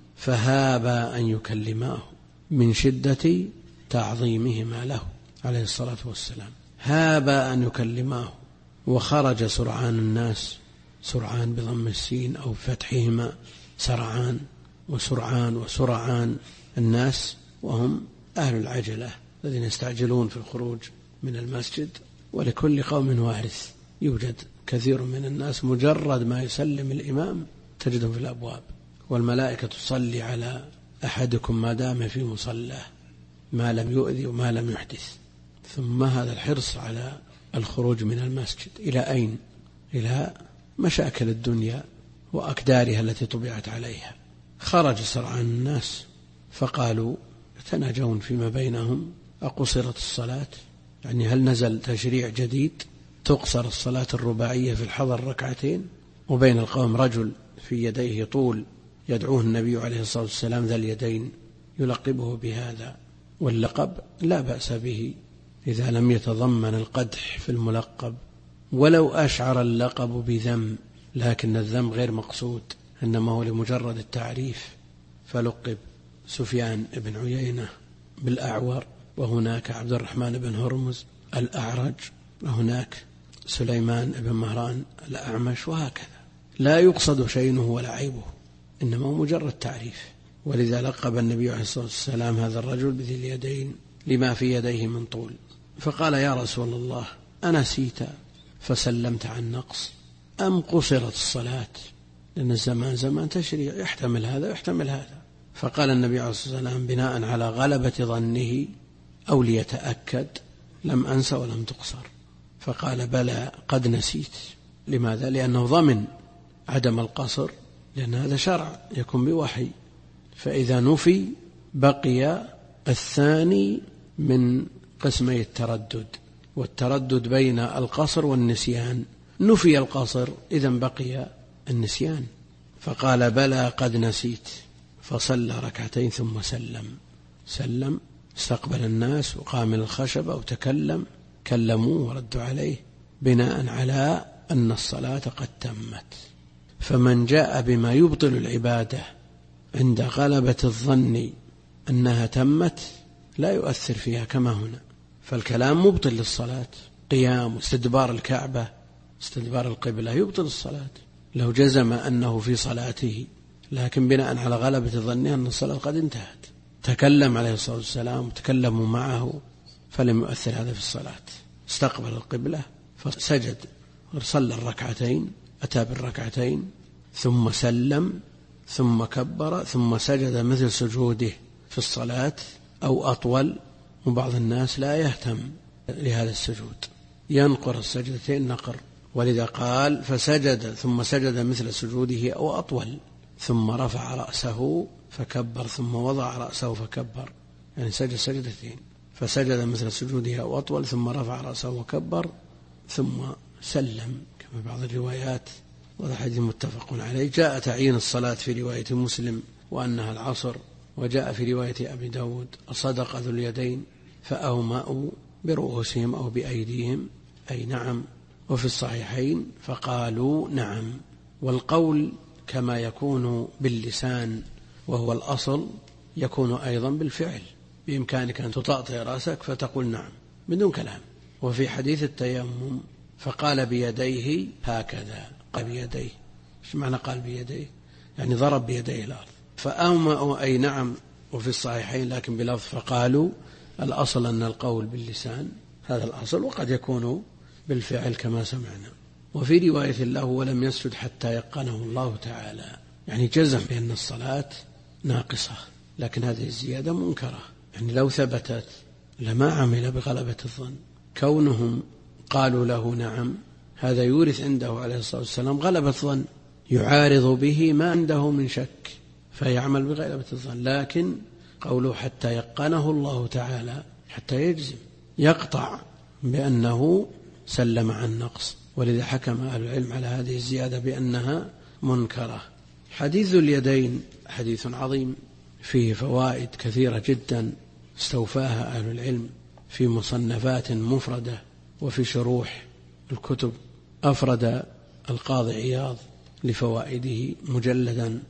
فهابا أن يكلماه من شدة تعظيمهما له عليه الصلاة والسلام، هابا أن يكلماه. وخرج سرعان الناس، سرعان بضم السين أو فتحهما، سرعان وسرعان وسرعان الناس، وهم أهل العجلة الذين يستعجلون في الخروج من المسجد. ولكل قوم وارث، يوجد كثير من الناس مجرد ما يسلم الإمام تجدهم في الأبواب، والملائكة تصلي على أحدكم ما دام في مصلاه ما لم يؤذي وما لم يحدث. ثم هذا الحرص على الخروج من المسجد إلى أين؟ إلى مشاكل الدنيا وأكدارها التي طبعت عليها. خرج سرعان الناس فقالوا يتناجون فيما بينهم: أقصرت الصلاة؟ يعني هل نزل تشريع جديد تقصر الصلاة الرباعية في الحضر ركعتين؟ وبين القوم رجل في يديه طول يدعوه النبي عليه الصلاة والسلام ذا اليدين، يلقبه بهذا، واللقب لا بأس به إذا لم يتضمن القدح في الملقب، ولو أشعر اللقب بذم، لكن الذم غير مقصود، إنما هو لمجرد التعريف. فلقب سفيان بن عيينة بالأعور، وهناك عبد الرحمن بن هرمز الأعرج، وهناك سليمان بن مهران الأعمش، وهكذا. لا يقصد شينه ولا عيبه، إنما هو مجرد تعريف. ولذا لقب النبي عليه الصلاة والسلام هذا الرجل بذي اليدين لما في يديه من طول. فقال: يا رسول الله، أنسيت فسلمت عن نقص أم قصرت الصلاة؟ لأن الزمان زمان تشريع، يحتمل هذا ويحتمل هذا. فقال النبي عليه الصلاة والسلام بناء على غلبة ظنه أو ليتأكد: لم أنس ولم تقصر. فقال: بلى قد نسيت. لماذا؟ لأنه ضمن عدم القصر، لأن هذا شرع يكون بوحي، فإذا نفي بقي الثاني من قسمي التردد، والتردد بين القصر والنسيان. نفي القصر إذن بقي النسيان. فقال: بلى قد نسيت. فصلى ركعتين ثم سلم، استقبل الناس وقام من الخشبة وتكلم، كلموه وردوا عليه بناء على أن الصلاة قد تمت. فمن جاء بما يبطل العبادة عند غلبة الظن أنها تمت لا يؤثر فيها كما هنا، فالكلام مبطل للصلاة، قيام واستدبار الكعبة استدبار القبلة يبطل الصلاة لو جزم أنه في صلاته، لكن بناء على غلبة ظنه أن الصلاة قد انتهت. تكلم عليه الصلاة والسلام وتكلموا معه فلم يؤثر هذا في الصلاة، استقبل القبلة فسجد صلى الركعتين، أتى بالركعتين ثم سلم ثم كبر ثم سجد مثل سجوده في الصلاة أو أطول. وبعض الناس لا يهتم لهذا السجود، ينقر السجدتين نقر، ولذا قال فسجد ثم سجد مثل سجوده أو أطول ثم رفع رأسه فكبر ثم وضع رأسه فكبر، يعني سجد سجدتين، فسجد مثل سجوده أو أطول ثم رفع رأسه وكبر ثم سلم كما بعض الروايات، وهذا حديث متفق عليه. جاء تعيين الصلاة في رواية مسلم وأنها العصر، وجاء في رواية أبي داود أصدق ذو اليدين فأومأوا برؤوسهم أو بأيديهم أي نعم، وفي الصحيحين فقالوا نعم. والقول كما يكون باللسان وهو الأصل يكون أيضا بالفعل، بإمكانك أن تطأطئ رأسك فتقول نعم بدون كلام. وفي حديث التيمم فقال بيديه هكذا، قال بيديه، ايش معنى قال بيديه؟ يعني ضرب بيديه الأرض. فأومأوا أي نعم، وفي الصحيحين لكن بلفظ فقالوا. الأصل أن القول باللسان هذا الأصل، وقد يكون بالفعل كما سمعنا. وفي رواية له ولم يسجد حتى يقنه الله تعالى، يعني جزم بأن الصلاة ناقصة، لكن هذه الزيادة منكرة، يعني لو ثبتت لما عمل بغلبة الظن. كونهم قالوا له نعم هذا يورث عنده عليه الصلاة والسلام غلبة الظن، يعارض به ما عنده من شك فيعمل بغلبة الظن. لكن قوله حتى يقنه الله تعالى حتى يجزم، يقطع بأنه سلم عن نقص، ولذا حكم أهل العلم على هذه الزيادة بأنها منكرة. حديث اليدين حديث عظيم فيه فوائد كثيرة جدا استوفاها أهل العلم في مصنفات مفردة وفي شروح الكتب. أفرد القاضي عياض لفوائده مجلدا،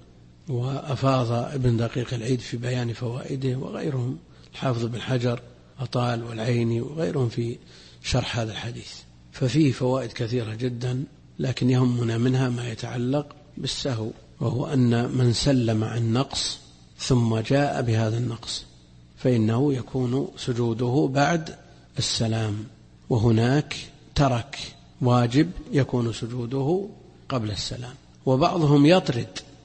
وأفاض ابن دقيق العيد في بيان فوائده، وغيرهم الحافظ بن حجر أطال والعيني وغيرهم في شرح هذا الحديث. ففيه فوائد كثيرة جدا، لكن يهمنا منها ما يتعلق بالسهو، وهو أن من سلم عن نقص ثم جاء بهذا النقص فإنه يكون سجوده بعد السلام، وهناك ترك واجب يكون سجوده قبل السلام. وبعضهم يطرد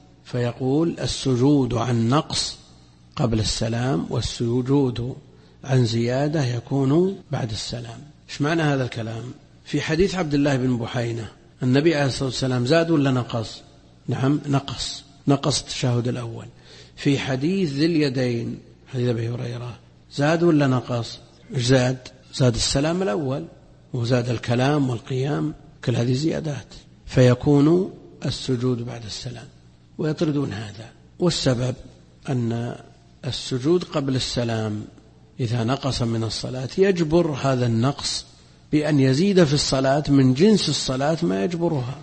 فيقول السجود عن نقص قبل السلام والسجود عن زيادة يكون بعد السلام. إيش معنى هذا الكلام؟ في حديث عبد الله بن بحينة النبي عليه الصلاة والسلام زاد ولا نقص؟ نعم نقص التشهد الأول. في حديث ذي اليدين حديث أبي هريرة زاد ولا نقص؟ زاد السلام الأول وزاد الكلام والقيام، كل هذه زيادات، فيكون السجود بعد السلام، ويطردون هذا. والسبب أن السجود قبل السلام إذا نقص من الصلاة يجبر هذا النقص بأن يزيد في الصلاة من جنس الصلاة ما يجبرها.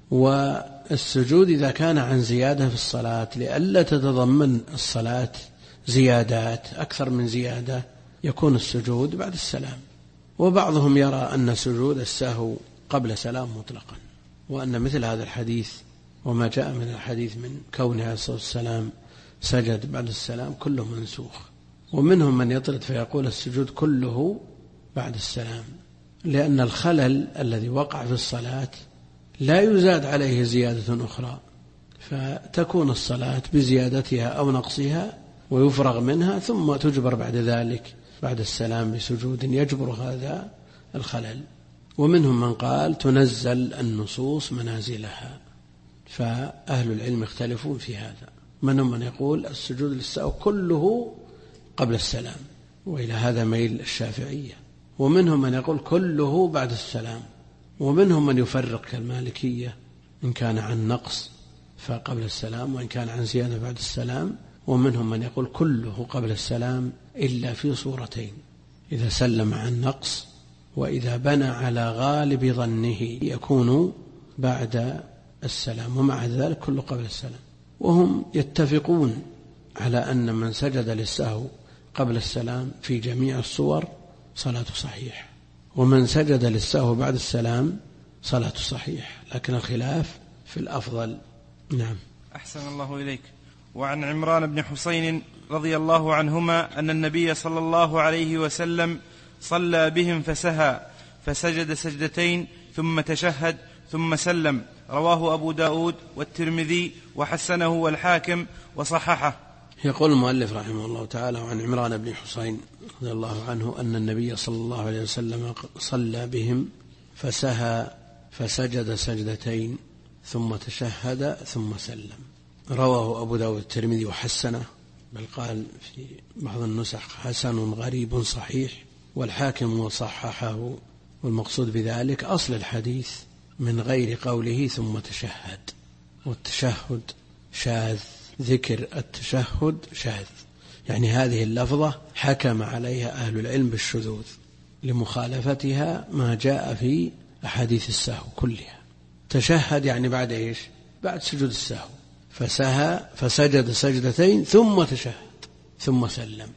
والسجود إذا كان عن زيادة في الصلاة لئلا تتضمن الصلاة زيادات أكثر من زيادة يكون السجود بعد السلام. وبعضهم يرى أن سجود السهو قبل سلام مطلقا، وأن مثل هذا الحديث وما جاء من الحديث من كونه عليه الصلاة والسلام سجد بعد السلام كله منسوخ. ومنهم من يطرد فيقول السجود كله بعد السلام، لأن الخلل الذي وقع في الصلاة لا يزاد عليه زيادة أخرى، فتكون الصلاة بزيادتها أو نقصها ويفرغ منها، ثم تجبر بعد ذلك بعد السلام بسجود يجبر هذا الخلل. ومنهم من قال تنزل النصوص منازلها، فأهل العلم يختلفون في هذا. منهم من يقول السجود للسهو كله قبل السلام، وإلى هذا ميل الشافعية. ومنهم من يقول كله بعد السلام، ومنهم من يفرق كالمالكية إن كان عن نقص فقبل السلام وإن كان عن زيادة بعد السلام. ومنهم من يقول كله قبل السلام إلا في صورتين: إذا سلم عن نقص وإذا بنى على غالب ظنه يكون بعد السلام، ومع ذلك كله قبل السلام. وهم يتفقون على أن من سجد للسهو قبل السلام في جميع الصور صلاته صحيح، ومن سجد للسهو بعد السلام صلاته صحيح، لكن الخلاف في الأفضل. نعم. أحسن الله إليك. وعن عمران بن حسين رضي الله عنهما أن النبي صلى الله عليه وسلم صلى بهم فسهى فسجد سجدتين ثم تشهد ثم سلم، رواه أبو داود والترمذي وحسنه والحاكم وصححه. يقول المؤلف رحمه الله تعالى: وعن عمران بن حسين رضي الله عنه أن النبي صلى الله عليه وسلم صلى بهم فسهى فسجد سجدتين ثم تشهد ثم سلم، رواه أبو داود والترمذي وحسنه، بل قال في بعض النسخ حسن غريب صحيح، والحاكم وصححه. والمقصود بذلك أصل الحديث من غير قوله ثم تشهد، والتشهد شاذ، ذكر التشهد شاذ، يعني هذه اللفظة حكم عليها أهل العلم بالشذوذ لمخالفتها ما جاء في أحاديث السهو كلها. تشهد يعني بعد إيش؟ بعد سجود السهو، فسهى فسجد سجدتين ثم تشهد ثم سلم.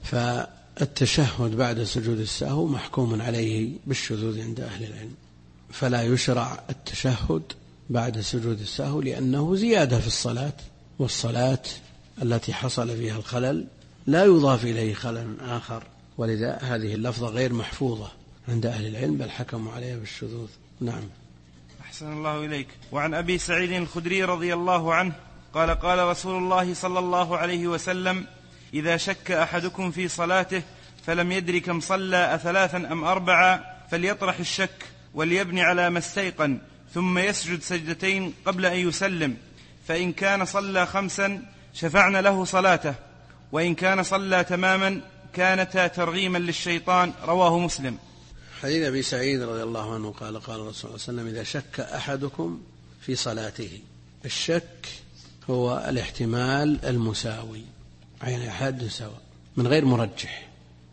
فالتشهد بعد سجود السهو محكوم عليه بالشذوذ عند أهل العلم، فلا يشرع التشهد بعد سجود السهو لأنه زيادة في الصلاة، والصلاة التي حصل فيها الخلل لا يضاف إليه خلل آخر، ولذا هذه اللفظة غير محفوظة عند أهل العلم، بل حكموا عليها بالشذوذ. نعم. أحسن الله إليك. وعن أبي سعيد الخدري رضي الله عنه قال: قال رسول الله صلى الله عليه وسلم: إذا شك أحدكم في صلاته فلم يدر كم صلى أثلاثا أم أربعا فليطرح الشك وليبني على ما استيقن، ثم يسجد سجدتين قبل أن يسلم، فإن كان صلى 5 شفعنا له صلاته، وإن كان صلى تماما كانتا ترغيما للشيطان، رواه مسلم. حديث أبي سعيد رضي الله عنه قال: قال الرسول صلى الله عليه وسلم: إذا شك أحدكم في صلاته. الشك هو الاحتمال المساوي، عين أحد سواء من غير مرجح،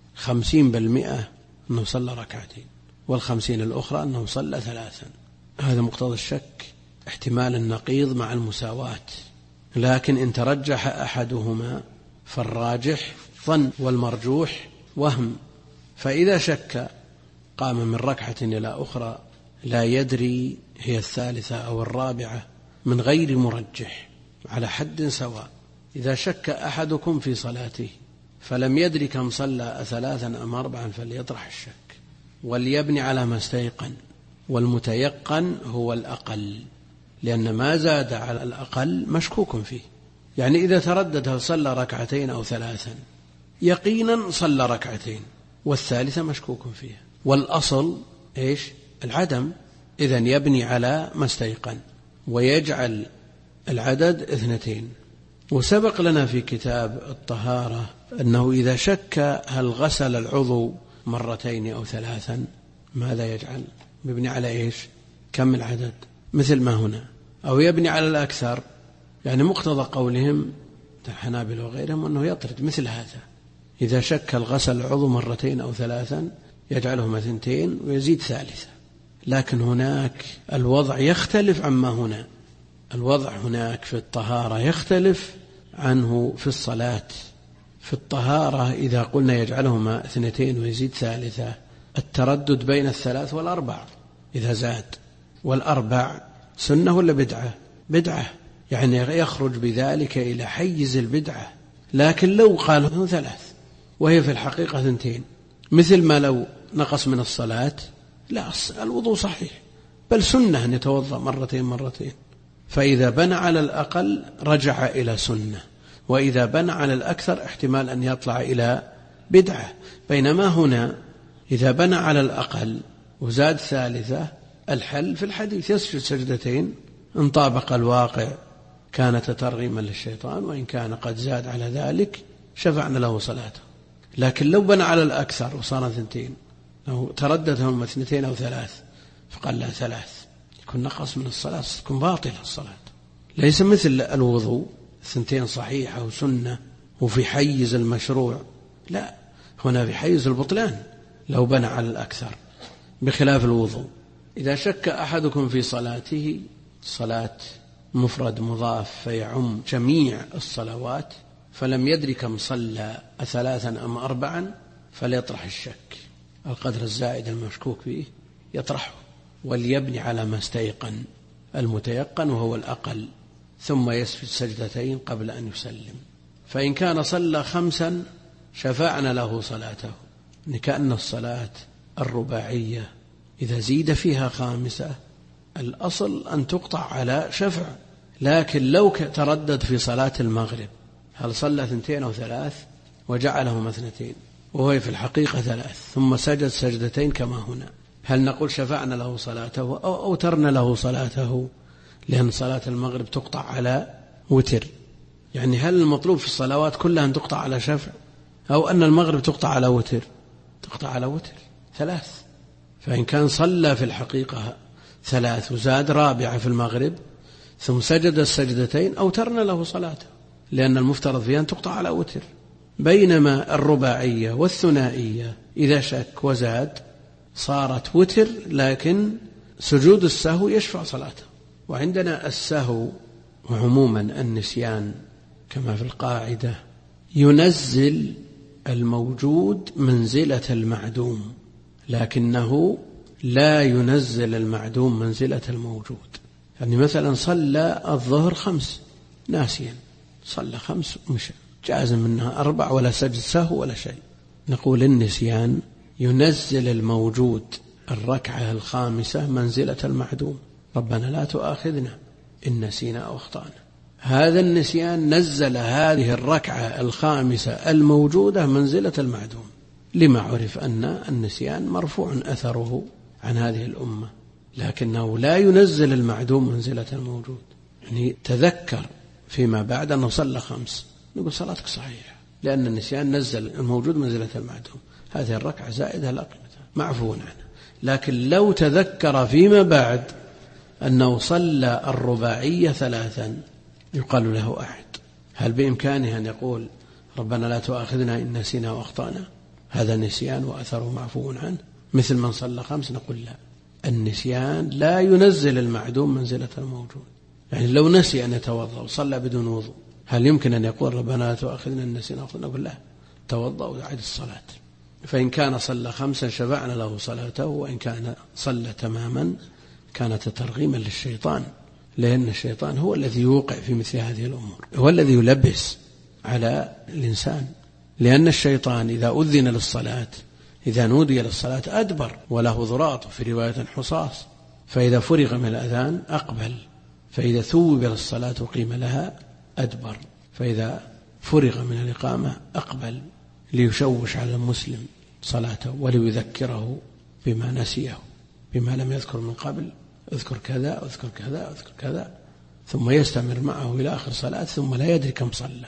50% أنه صلى 2 وال50 الأخرى أنه صلى 3. هذا مقتضى الشك، احتمال النقيض مع المساواة. لكن إن ترجح أحدهما فالراجح ظن والمرجوح وهم، فإذا شك قام من ركعة إلى أخرى لا يدري هي 3 أو 4 من غير مرجح على حد سواء. إذا شك أحدكم في صلاته فلم يدري كم صلى 3 أم 4 فليطرح الشك وليبني على ما استيقن، والمتيقن هو الأقل، لأن ما زاد على الأقل مشكوك فيه. يعني إذا تردد هل صلى 2 أو 3، يقينا صلى 2 والثالثة مشكوك فيها، والأصل إيش؟ العدم. إذن يبني على ما استيقن ويجعل العدد 2. وسبق لنا في كتاب الطهارة أنه إذا شك هل غسل العضو 2 أو 3، ماذا يجعل؟ يبني على إيش؟ كم العدد مثل ما هنا، أو يبني على الأكثر. يعني مقتضى قولهم الحنابلة وغيرهم أنه يطرد مثل هذا، إذا شك الغسل العضو 2 أو 3 يجعلهما 2 ويزيد 3. لكن هناك الوضع يختلف عما هنا، الوضع هناك في الطهارة يختلف عنه في الصلاة. في الطهارة إذا قلنا يجعلهما 2 ويزيد 3، التردد بين 3 وال4 إذا زاد، وال4 سنة ولا بدعة؟ بدعة، يعني يخرج بذلك إلى حيز البدعة. لكن لو قالوا 3 وهي في الحقيقة 2، مثل ما لو نقص من الصلاة، لا، الوضوء صحيح، بل سنة أن يتوضأ 2 فإذا بنى على الأقل رجع إلى سنة، وإذا بنى على الأكثر احتمال أن يطلع إلى بدعة. بينما هنا إذا بنى على الأقل وزاد 3، الحل في الحديث يسجد سجدتين، إن طابق الواقع كانت ترغيما للشيطان، وإن كان قد زاد على ذلك شفعنا له صلاته. لكن لو بنى على الأكثر وصار 2، لو ترددهم 2 أو 3، فقال لا 3، يكون نقص من الصلاة، تكون باطلة الصلاة. ليس مثل الوضوء 2 صحيحة وسنة وفي حيز المشروع، لا، هنا في حيز البطلان لو بنى على الأكثر. بخلاف الوضوء. إذا شك أحدكم في صلاته، صلاة مفرد مضاف فيعم جميع الصلوات، فلم يدري كم صلى 3 أم 4، فليطرح الشك، القدر الزائد المشكوك فيه يطرحه، وليبني على ما استيقن المتيقن وهو الأقل، ثم يسجد سجدتين قبل أن يسلم. فإن كان صلى 5 شفعنا له صلاته، كأن الصلاة الرباعية إذا زيد فيها 5 الأصل أن تقطع على شفع. لكن لو تردد في صلاة المغرب هل صلى 2 أو 3 وجعلهما 2 وهو في الحقيقة 3 ثم سجد سجدتين كما هنا، هل نقول شفعنا له صلاته أو أوترنا له صلاته؟ لأن صلاة المغرب تقطع على وتر. يعني هل المطلوب في الصلوات كلها أن تقطع على شفع، أو أن المغرب تقطع على وتر؟ تقطع على وتر 3. فإن كان صلى في الحقيقة 3 وزاد 4 في المغرب ثم سجد السجدتين أوترنا له صلاته، لأن المفترض فيها أن تقطع على وتر. بينما الرباعية والثنائية إذا شك وزاد صارت وتر، لكن سجود السهو يشفع صلاته. وعندنا السهو وعموما النسيان كما في القاعدة ينزل الموجود منزلة المعدوم، لكنه لا ينزل المعدوم منزلة الموجود. يعني مثلا صلى الظهر 5 ناسيا، صلى 5 مش جازم منها 4 ولا سجد سهو ولا شيء، نقول النسيان ينزل الموجود الركعة 5 منزلة المعدوم. ربنا لا تؤاخذنا إن نسينا أو أخطأنا. هذا النسيان نزل هذه الركعة 5 الموجودة منزلة المعدوم، لما عرف أن النسيان مرفوع أثره عن هذه الأمة، لكنه لا ينزل المعدوم منزلة الموجود. يعني تذكر فيما بعد أنه صلى 5، نقول صلاتك صحيحة، لأن النسيان نزل الموجود منزلة المعدوم، هذه الركعة زائدة لا قيمة معفو عنها. لكن لو تذكر فيما بعد أنه صلى الرباعية 3 يقال له أحد، هل بإمكانه أن يقول ربنا لا تؤاخذنا إن نسينا وأخطأنا؟ هذا نسيان وأثره معفو عنه، مثل من صلى 5 نقول لا، النسيان لا ينزل المعدوم منزلة الموجود. يعني لو نسي أن يتوضأ وصلى بدون وضوء هل يمكن أن يقول ربنا لا تؤاخذنا إن نسينا وأخطأنا؟ نقول لا، توضأ ويعيد الصلاة. فإن كان صلى 5 شفعنا له صلاته، وإن كان صلى تماما كانت ترغيما للشيطان، لأن الشيطان هو الذي يوقع في مثل هذه الأمور، هو الذي يلبس على الإنسان. لأن الشيطان إذا أذن للصلاة، إذا نودي للصلاة أدبر وله ضراط، في رواية حصاص، فإذا فرغ من الأذان أقبل، فإذا ثوب للصلاة قيم لها أدبر، فإذا فرغ من الإقامة أقبل، ليشوش على المسلم صلاته وليذكره بما نسيه، بما لم يذكر من قبل، اذكر كذا اذكر كذا اذكر كذا، ثم يستمر معه إلى آخر صلاة ثم لا يدري كم صلى.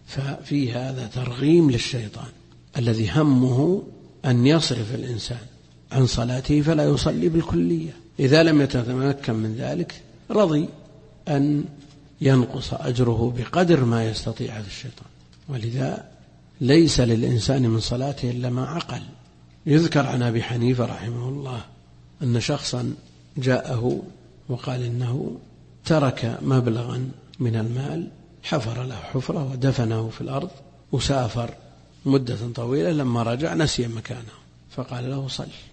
ففي هذا ترغيم للشيطان الذي همه أن يصرف الإنسان عن صلاته فلا يصلي بالكلية. إذا لم يتمكن من ذلك رضي أن ينقص أجره بقدر ما يستطيع هذا الشيطان. ولذا ليس للإنسان من صلاته إلا ما عقل. يذكر عن أبي حنيفة رحمه الله أن شخصا جاءه وقال إنه ترك مبلغا من المال، حفر له حفرة ودفنه في الأرض، وسافر مدة طويلة، لما رجع نسي مكانه، فقال له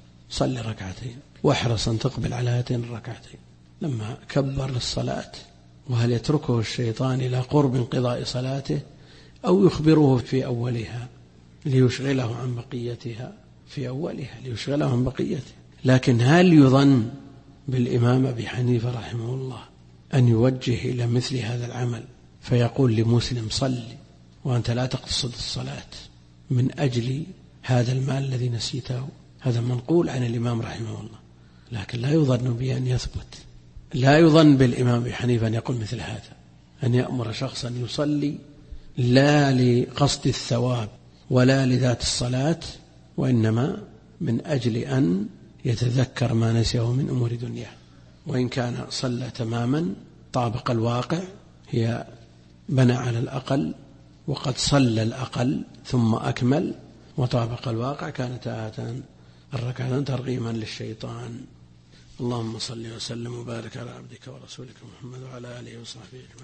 صل ركعتين واحرص أن تقبل على هاتين الركعتين. لما كبر للصلاة، وهل يتركه الشيطان إلى قرب انقضاء صلاته أو يخبره في أولها ليشغله عن بقيتها، في أولها ليشغله عن بقيته. لكن هل يظن بالإمام أبي حنيفة رحمه الله أن يوجه إلى مثل هذا العمل فيقول لمسلم صل وأنت لا تقصد الصلاة من أجل هذا المال الذي نسيته؟ هذا منقول عن الإمام رحمه الله، لكن لا يظن به أن يثبت. لا يظن بالإمام أبي حنيفة أن يقول مثل هذا، أن يأمر شخصا يصلي لا لقصد الثواب ولا لذات الصلاة، وإنما من أجل أن يتذكر ما نسيه من أمور دنياه. وإن كان صلى تماما طابق الواقع، هي بنى على الأقل وقد صلى الأقل ثم أكمل وطابق الواقع، كانت هاتان الركعتان ترغيما للشيطان. اللهم صل وسلم وبارك على عبدك ورسولك محمد وعلى آله وصحبه أجمعين.